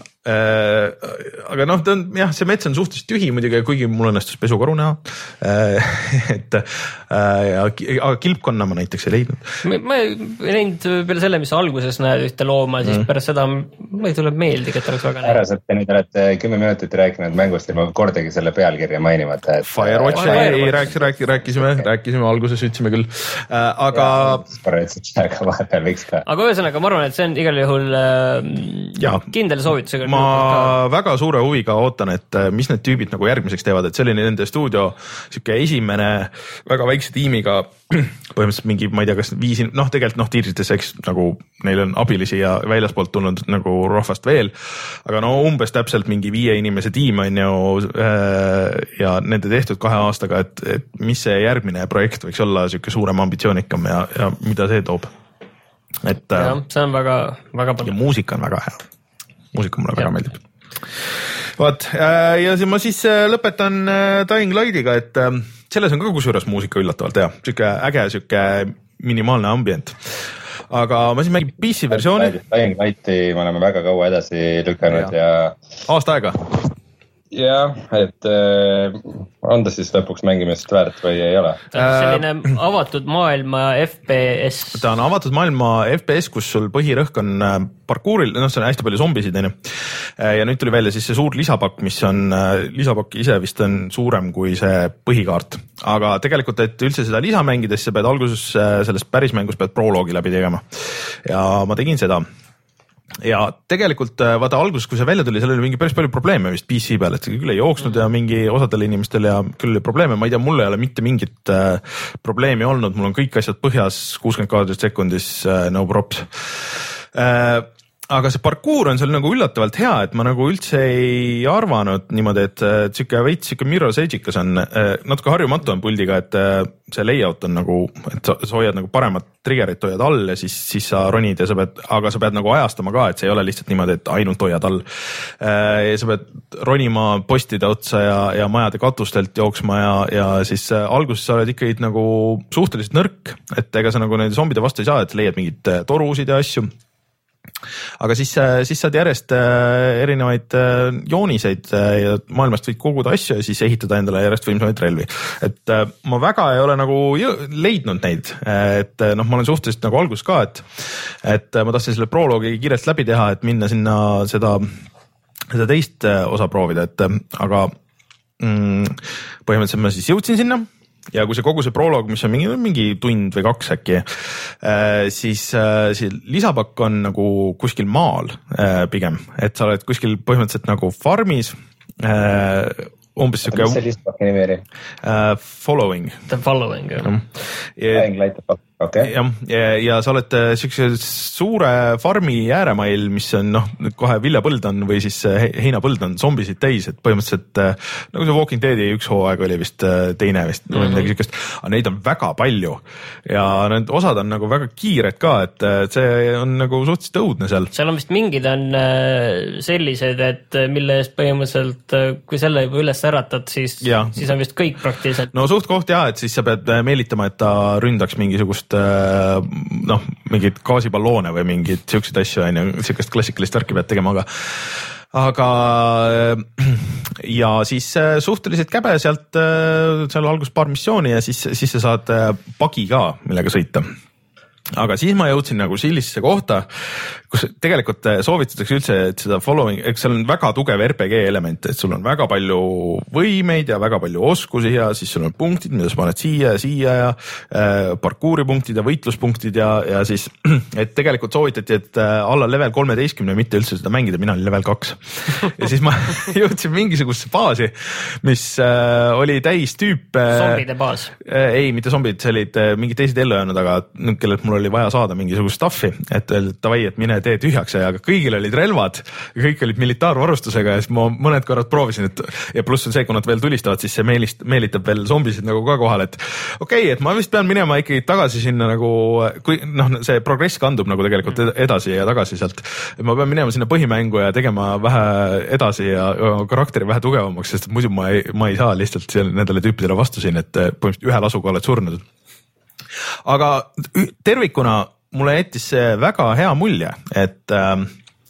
Äh, aga noh, ta on jah, see mets on suhteliselt tühi muidugi, kuigi mul õnnestus pesukaru näha. Äh, et äh, aga kilpkonna ma näiteks ei leidnud. Ma, ma ei näinud peale selle, mis alguses näed ühte looma, siis mm. pärast seda ma ei tule meeldigi, et oleks väga näid. Äraselt, te nüüd olete kümme minutit rääkinud mängust ja ma kordagi selle pealkirja mainimata. Et Firewatch äh, ei rääkis, rääkis, rääkisime, rääkisime alguses, ütlesime küll. Äh, aga aga vahepeal võiks ka. Aga ühesõnaga, ma arvan, et see on igal juhul äh, kindel soovitusega. Ma väga suure huviga ootan, et mis need tüübid nagu järgmiseks teevad, et see oli nende stuudio siuke esimene väga väikse tiimiga, põhimõtteliselt mingi, ma ei tea, kas viis, noh, tegelikult noh, tiirites, eks nagu neil on abilisi ja väljaspoolt tulnud nagu rahvast veel, aga no umbes täpselt mingi viie inimese tiim on ju ja nende tehtud kahe aastaga, et, et mis see järgmine projekt võiks olla siuke suurem ambitsioonikam ja, ja mida see toob. Et, ja, see on väga, väga palju. Ja muusika on väga hea. Muusika mulle väga meeldib. Vaat, ja ma siis lõpetan Dying Lightiga, et selles on ka kusjuures muusika üllatavalt hea. Siuke äge, siuke minimaalne ambient. Aga ma siis mängin P C versiooni. Dying Lighti me oleme väga kaua edasi lükanud ja... ja... Aasta aega. jah, et äh, on ta siis lõpuks mängimist väärt või ei ole? ta on selline avatud maailma F P S. Ta on avatud maailma F P S, kus sul põhirõhk on parkuuril, noh, see on hästi palju zombisid, on ju. Ja nüüd tuli välja siis see suur lisapakk, mis on, lisapakk ise vist on suurem kui see põhikaart. Aga tegelikult, et üldse seda lisa mängides, sa pead alguses sellest päris mängus pead proloogi läbi tegema. Ja ma tegin seda. Ja tegelikult vaata alguses, kui see välja tuli, seal oli mingi päris palju probleeme vist P C peal, et see küll ei jooksnud ja mingi osadel inimestel ja küll oli probleeme, ma ei tea, mul ei ole mitte mingit äh, probleemi olnud, mul on kõik asjad põhjas kuuskümmend kaadrit sekundis, äh, no props äh,. Aga see parkuur on seal nagu üllatavalt hea, et ma nagu üldse ei arvanud niimoodi, et siuke veits siuke Mirror's Edge'ikas on natuke harjumatu on puldiga, et see layout on nagu, et sa, sa hoiad nagu paremat triggerit hoiad all ja siis, siis sa ronid ja sa pead, aga sa pead nagu ajastama ka, et see ei ole lihtsalt niimoodi, et ainult hoiad all. Ja sa pead ronima postide otsa ja, ja majade katustelt jooksma ja, ja siis alguses sa oled ikkagi nagu suhteliselt nõrk, et ega sa nagu nende zombide vastu ei saa, et leiad mingid torusid ja asju. Aga siis, siis saad järjest erinevaid jooniseid ja maailmast võid koguda asju ja siis ehitada endale järjest võimsamaid relvi. Et ma väga ei ole nagu leidnud neid, et noh, ma olen suhteliselt nagu alguses ka, et, et ma tahtsin selle proloogi kiirelt läbi teha, et minna sinna seda, seda teist osa proovida, et aga mm, põhimõtteliselt ma siis jõudsin sinna. Ja kui see kogu see proloog, mis on mingi, mingi tund või kaks äkki, siis see lisapakk on nagu kuskil maal pigem, et sa oled kuskil põhimõtteliselt nagu farmis, umbes siuke... Mis see lisapakki nimi oli? Following. The Following, jah. Dying Light. Okay. Ja, ja, ja sa oled siukse suure farmi ääremail, mis on noh, kohe viljapõld on või siis heinapõld on zombisid täis, et põhimõtteliselt nagu see Walking Deadi üks hooaeg oli vist teine vist või mm -hmm. midagi siukest, aga neid on väga palju ja need osad on nagu väga kiired ka, et see on nagu suhteliselt õudne seal. seal on vist mingid on sellised, et mille eest põhimõtteliselt, kui selle juba üles äratad, siis, siis on vist kõik praktiliselt. No suht koht jah, et siis sa pead meelitama, et ta ründaks mingisugust noh, mingid gaasiballoone või mingid siukseid asju on ju, siukest klassikalist värki pead tegema, aga aga ja siis suhteliselt käbe sealt seal alguses paar missiooni ja siis, siis sa saad pagi ka, millega sõita. Aga siis ma jõudsin nagu sellisesse kohta, kus tegelikult soovitatakse üldse, et seda following, eks seal on väga tugev R P G element, et sul on väga palju võimeid ja väga palju oskusi ja siis sul on punktid, mida sa paned siia ja siia ja äh, parkuuri punktid ja võitluspunktid ja, ja siis, et tegelikult soovitati, et alla level kolmeteistkümne mitte üldse seda mängida, mina olin level kaks. Ja siis ma jõudsin mingisugusesse baasi, mis äh, oli täis tüüpe. Zombide baas? Äh, ei, mitte zombid, see olid äh, mingid teised ellu jäänud, aga kellelt mul oli vaja saada mingisugust stuffi, et davai, et mine tee tühjaks ja aga kõigil olid relvad ja kõik olid militaarvarustusega ja siis ma mõned korrad proovisin, et ja pluss on see, kui nad veel tulistavad, siis see meelist, meelitab veel zombisid nagu ka kohale, et okei okay,, et ma vist pean minema ikkagi tagasi sinna nagu, kui noh, see progress kandub nagu tegelikult edasi ja tagasi sealt, et ma pean minema sinna põhimängu ja tegema vähe edasi ja karakteri vähe tugevamaks, sest muidu ma ei, ma ei saa lihtsalt seal nendele tüüpidele vastu siin, et põhimõtteliselt ühe lasuga oled surnud. Aga tervikuna mulle jättis see väga hea mulje, et äh,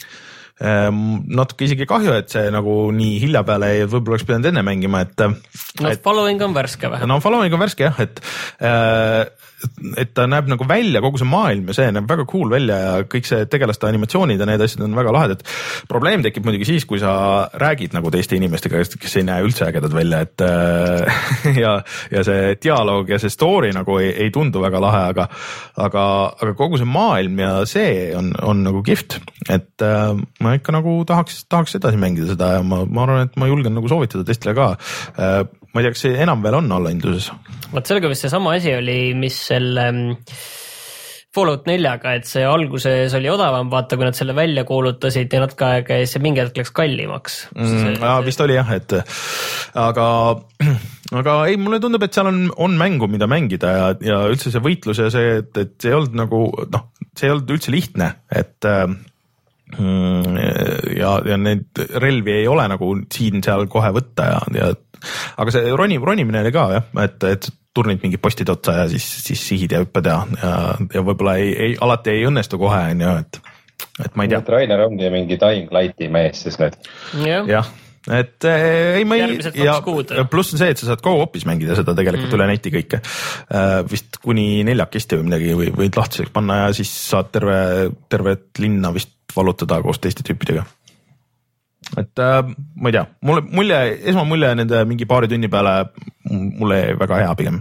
natuke isegi kahju, et see nagu nii hilja peale ei, võib-olla oleks pidanud enne mängima, et no et, following on värske vähe. No following on värske jah, et äh, et ta näeb nagu välja, kogu see maailm ja see näeb väga cool välja ja kõik see tegelaste animatsioonid ja need asjad on väga lahedad. Probleem tekib muidugi siis, kui sa räägid nagu teiste inimestega, kes ei näe üldse ägedad välja, et ja, ja see dialoog ja see story nagu ei, ei tundu väga lahe, aga, aga, aga kogu see maailm ja see on, on nagu kihvt, et äh, ma ikka nagu tahaks, tahaks edasi mängida seda ja ma, ma arvan, et ma julgen nagu soovitada teistele ka. Äh, ma ei tea, kas see enam veel on allaindluses? Vaat sellega vist see sama asi oli, mis selle Fallout neljaga, et see alguses oli odavam, vaata, kui nad selle välja kuulutasid ja natuke aega ja see mingi hetk läks kallimaks. Mm, ja, vist oli jah, et aga, aga ei, mulle tundub, et seal on, on mängu, mida mängida ja, ja üldse see võitlus ja see, et, et see ei olnud nagu, noh, see ei olnud üldse lihtne, et ja, ja neid relvi ei ole nagu siin-seal kohe võtta ja, ja aga see roni, ronimine oli ka jah, et, et turnid mingid postid otsa ja siis, siis sihid ja hüppad ja, ja, ja võib-olla ei, ei, alati ei õnnestu kohe, on ju, et, et ma ei tea. Rainer ongi mingi Dying Lighti mees siis nüüd. jah, et ei, ma ei, ja pluss on see, et sa saad co-op'is mängida seda tegelikult mm. üle neti kõike. Vist kuni neljakesti või midagi või võid lahtiseks panna ja siis saad terve, tervet linna vist vallutada koos teiste tüüpidega. Et äh, ma ei tea, mulle mulje, esmamulje nende mingi paari tunni peale mulle väga hea pigem.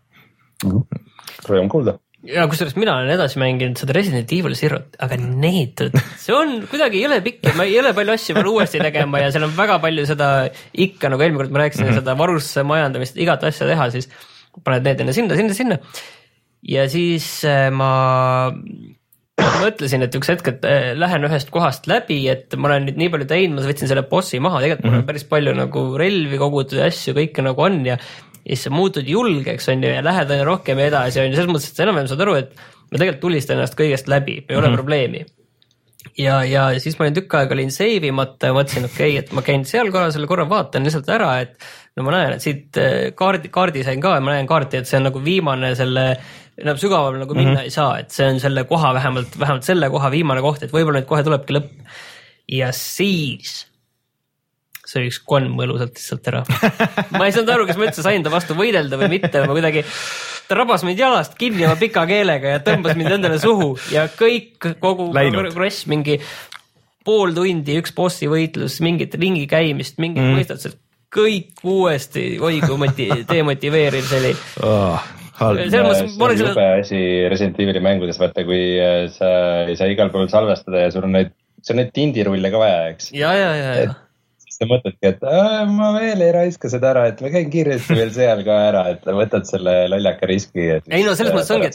Rõõm kuulda. Ja kusjuures mina olen edasi mänginud seda Resident Evil Zerot, aga need, see on kuidagi ei ole pikk, ma ei ole palju asju veel uuesti tegema ja seal on väga palju seda ikka, nagu eelmine kord ma rääkisin, mm-hmm. seda varusse majandamist, igat asja teha, siis paned need enne sinna, sinna, sinna. Ja siis ma mõtlesin, et üks hetk, et lähen ühest kohast läbi, et ma olen nüüd nii palju teinud, ma võtsin selle bossi maha, tegelikult mm-hmm. ma olen päris palju nagu relvi kogutud ja asju, kõike nagu on ja siis sa muutud julgeks on ju ja lähed aina rohkem edasi on ju, selles mõttes, et sa enam-vähem saad aru, et ma tegelikult tulistan ennast kõigest läbi, ei ole mm-hmm. probleemi. Ja, ja siis ma olin tükk aega olin save imata ja mõtlesin, okei, okay, et ma käin seal korra, selle korra vaatan lihtsalt ära, et no ma näen, et siit kaardi, kaardi sain ka ja ma näen kaarti, et see on nagu viimane selle enam sügaval nagu minna mm-hmm. ei saa, et see on selle koha vähemalt, vähemalt selle koha viimane koht, et võib-olla nüüd kohe tulebki lõpp. Ja siis see üks konn mõlusalt lihtsalt ära. Ma ei saanud aru, kas ma üldse sain ta vastu võidelda või mitte, ma kuidagi, ta rabas mind jalast kinni oma pika keelega ja tõmbas mind endale suhu ja kõik kogu progress mingi pool tundi, üks bossi võitlus, mingit ringi käimist, mingit mm. mõistatused, kõik uuesti, oi kui moti, demotiveeriv see oli. Oh. Halb. See on jube asi Resident Evil'i mängudes, vaata, kui sa ei saa igal pool salvestada ja sul on neid, sul on neid tindirulle ka vaja, eks. Ja, ja, ja, ja. Siis sa mõtledki, et äh, ma veel ei raiska seda ära, et ma käin kiiresti veel seal ka ära, et võtad selle lollaka riski. Ei no selles mõttes ongi, et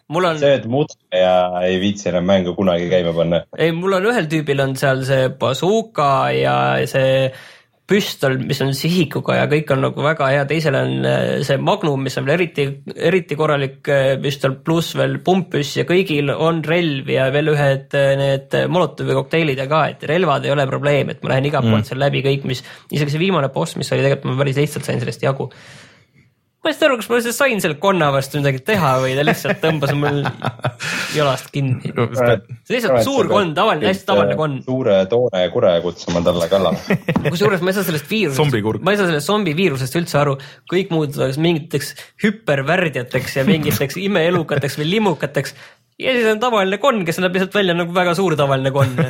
mul on. sööd mudra ja ei viitsi enam mängu kunagi käima panna. ei, mul on ühel tüübil on seal see bazooka ja see püstol, mis on sihikuga ja kõik on nagu väga hea, teisel on see Magnum, mis on veel eriti, eriti korralik püstol, pluss veel pumppüss ja kõigil on relv ja veel ühed need Molotovi kokteilid ja ka, et relvad ei ole probleem, et ma lähen igalt poolt mm. seal läbi kõik, mis, isegi see viimane boss, mis oli tegelikult, ma päris lihtsalt sain sellest jagu. Ma ei saa aru, kas ma sain selle konna vastu midagi teha või ta lihtsalt tõmbas mul jalast kinni. See lihtsalt suur konn, tavaline, hästi tavaline konn. Suure toone kure kutsuma talle kallale. Kusjuures ma ei saa sellest viirusest, ma ei saa sellest zombi viirusest üldse aru. Kõik muud mingiteks hüpervärdjateks ja mingiteks imeelukateks või limukateks. Ja siis on tavaline konn, kes näeb lihtsalt välja nagu väga suur tavaline konn.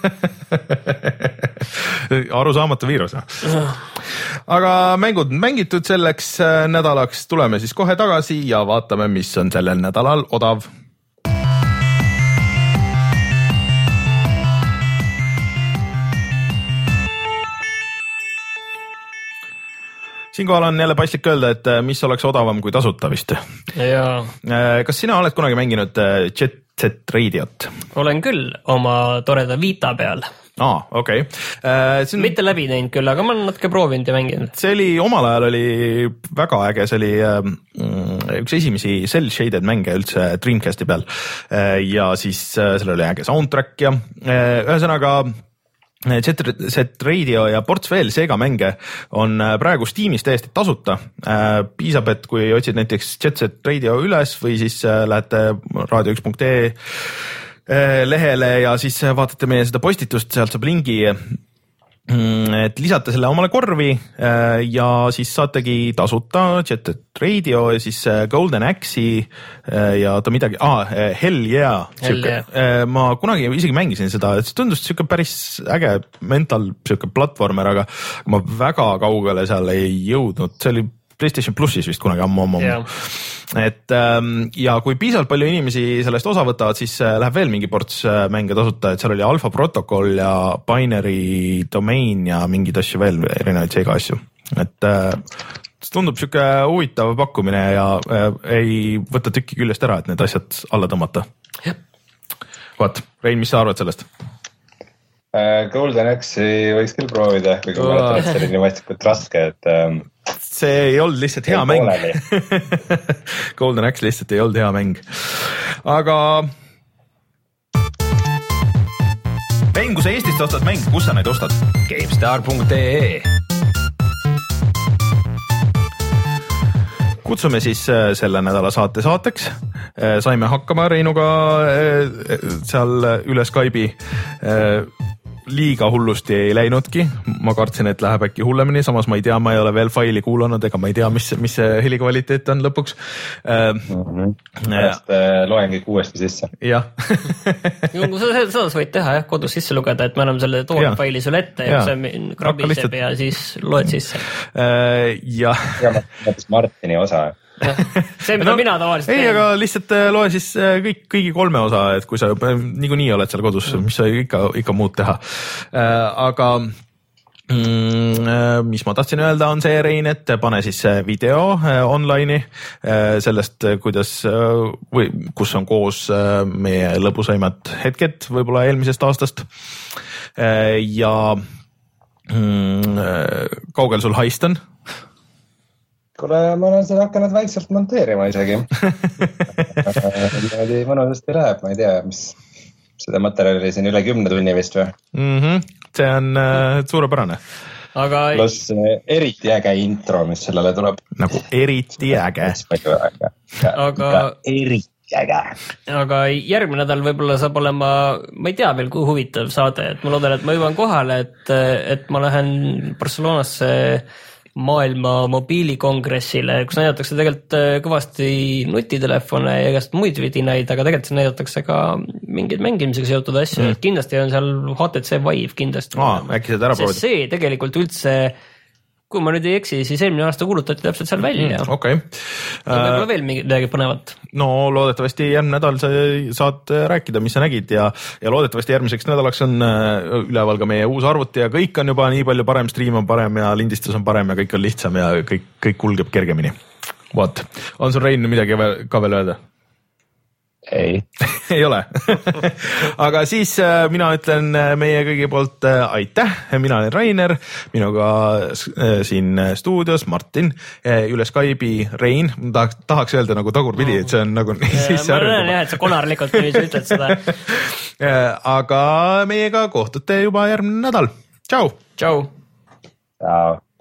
Arusaamatu viirus. Aga mängud mängitud selleks nädalaks, tuleme siis kohe tagasi ja vaatame, mis on sellel nädalal odav. Siinkohal on jälle paslik öelda, et mis oleks odavam kui tasuta vist. Jaa. Kas sina oled kunagi mänginud Jet Set Radiot? Olen küll oma toreda Vita peal. Aa, okei. Okay. On... Mitte läbi teinud küll, aga ma olen natuke proovinud ja mänginud. See oli, omal ajal oli väga äge, see oli mm, üks esimesi cel-shaded mänge üldse Dreamcasti peal. Ja siis selle oli äge soundtrack ja ühesõnaga Jet Set Radio ja ports veel Sega mänge on praegu Steamis täiesti tasuta. Piisab, et kui otsid näiteks Jet Set Radio üles või siis lähete raadio üks punkt ee lehele ja siis vaatate meie seda postitust, sealt saab lingi, et lisate selle omale korvi ja siis saategi tasuta Jet Set Radio ja siis Golden Axe'i ja ta midagi, ah, Hell Yeah, Hell yeah. Ma kunagi isegi mängisin seda, et see tundus siuke päris äge mental siuke platvormer, aga ma väga kaugele seal ei jõudnud, see oli PlayStation Plussis vist kunagi ammu ammu yeah. Et ja kui piisavalt palju inimesi sellest osa võtavad, siis läheb veel mingi ports mänge tasuta, et seal oli Alpha Protocol ja Binary Domain ja mingid asju veel, erinevaid Sega asju, et see tundub siuke huvitav pakkumine ja ei võta tükki küljest ära, et need asjad alla tõmmata. Vaat, Rein, mis sa arvad sellest? Golden Axe'i võiks küll proovida, kuigi ma mõtlen, et see oli nii mõistlikult raske, et see ei olnud lihtsalt hea mäng. Golden Axe lihtsalt ei olnud hea mäng. Aga Rein, kui sa Eestist ostad mäng, kus sa neid ostad? GameStar punkt ee Kutsume siis selle nädala saate saateks. Saime hakkama Reinuga seal üle Skype'i. Liiga hullusti ei läinudki, ma kartsin, et läheb äkki hullemini, samas ma ei tea, ma ei ole veel faili kuulanud, ega ma ei tea, mis, mis see helikvaliteet on lõpuks. Mm-hmm. Pärast loen kõik uuesti sisse. Jah. Seda võid teha, jah, kodus sisse lugeda, et me anname selle toolfaili sulle ette ja, ja see krabiseb ja siis loed sisse. Ja, ja mõttes Martini osa. See, mida no, mina tavaliselt ei, teen. Aga lihtsalt loe siis kõik, kõigi kolme osa, et kui sa niikuinii oled seal kodus, mis sa ikka, ikka muud teha. Aga mm, mis ma tahtsin öelda on see, Rein, et pane siis video online'i sellest, kuidas või kus on koos meie lõbusaimad hetked võib-olla eelmisest aastast ja mm, kaugel sul haist on? Kuule, ma olen seda hakanud vaikselt monteerima isegi. Niimoodi mõnusasti läheb, ma ei tea, mis seda materjali siin üle kümne tunni vist või? Mm-hmm. See on äh, suurepärane. Aga... Plus eriti äge intro, mis sellele tuleb. Nagu eriti äge. Aga... Eriti äge. Aga järgmine nädal võib-olla saab olema, ma ei tea veel, kui huvitav saade, et ma loodan, et ma jõuan kohale, et, et ma lähen Barcelonasse maailma mobiilikongressile, kus näidatakse tegelikult kõvasti nutitelefone ja igast muid vidinaid, aga tegelikult näidatakse ka mingeid mängimisega seotud asju, mm. et kindlasti on seal H T C Vive kindlasti. Aa, äkki seda ära proovida. See tegelikult üldse, kui ma nüüd ei eksi, siis eelmine aasta kuulutati täpselt seal välja. Mm, okei. Okay. Võib-olla veel midagi põnevat. No loodetavasti järgmine nädal sa saad rääkida, mis sa nägid ja, ja loodetavasti järgmiseks nädalaks on üleval ka meie uus arvuti ja kõik on juba nii palju parem, stream on parem ja lindistus on parem ja kõik on lihtsam ja kõik, kõik kulgeb kergemini. What? On sul, Rein, midagi ka veel öelda? ei ei ole aga siis mina ütlen meie kõigi poolt aitäh, mina olen Rainer, minuga siin stuudios Martin, üle Skype'i Rein, ma tahaks, tahaks öelda nagu tagurpidi, et see on nagu sisse arvendama. Ma näen jah, et sa konarlikult ütled seda aga meiega kohtute juba järgmine nädal, tšau. Tšau. Tšau.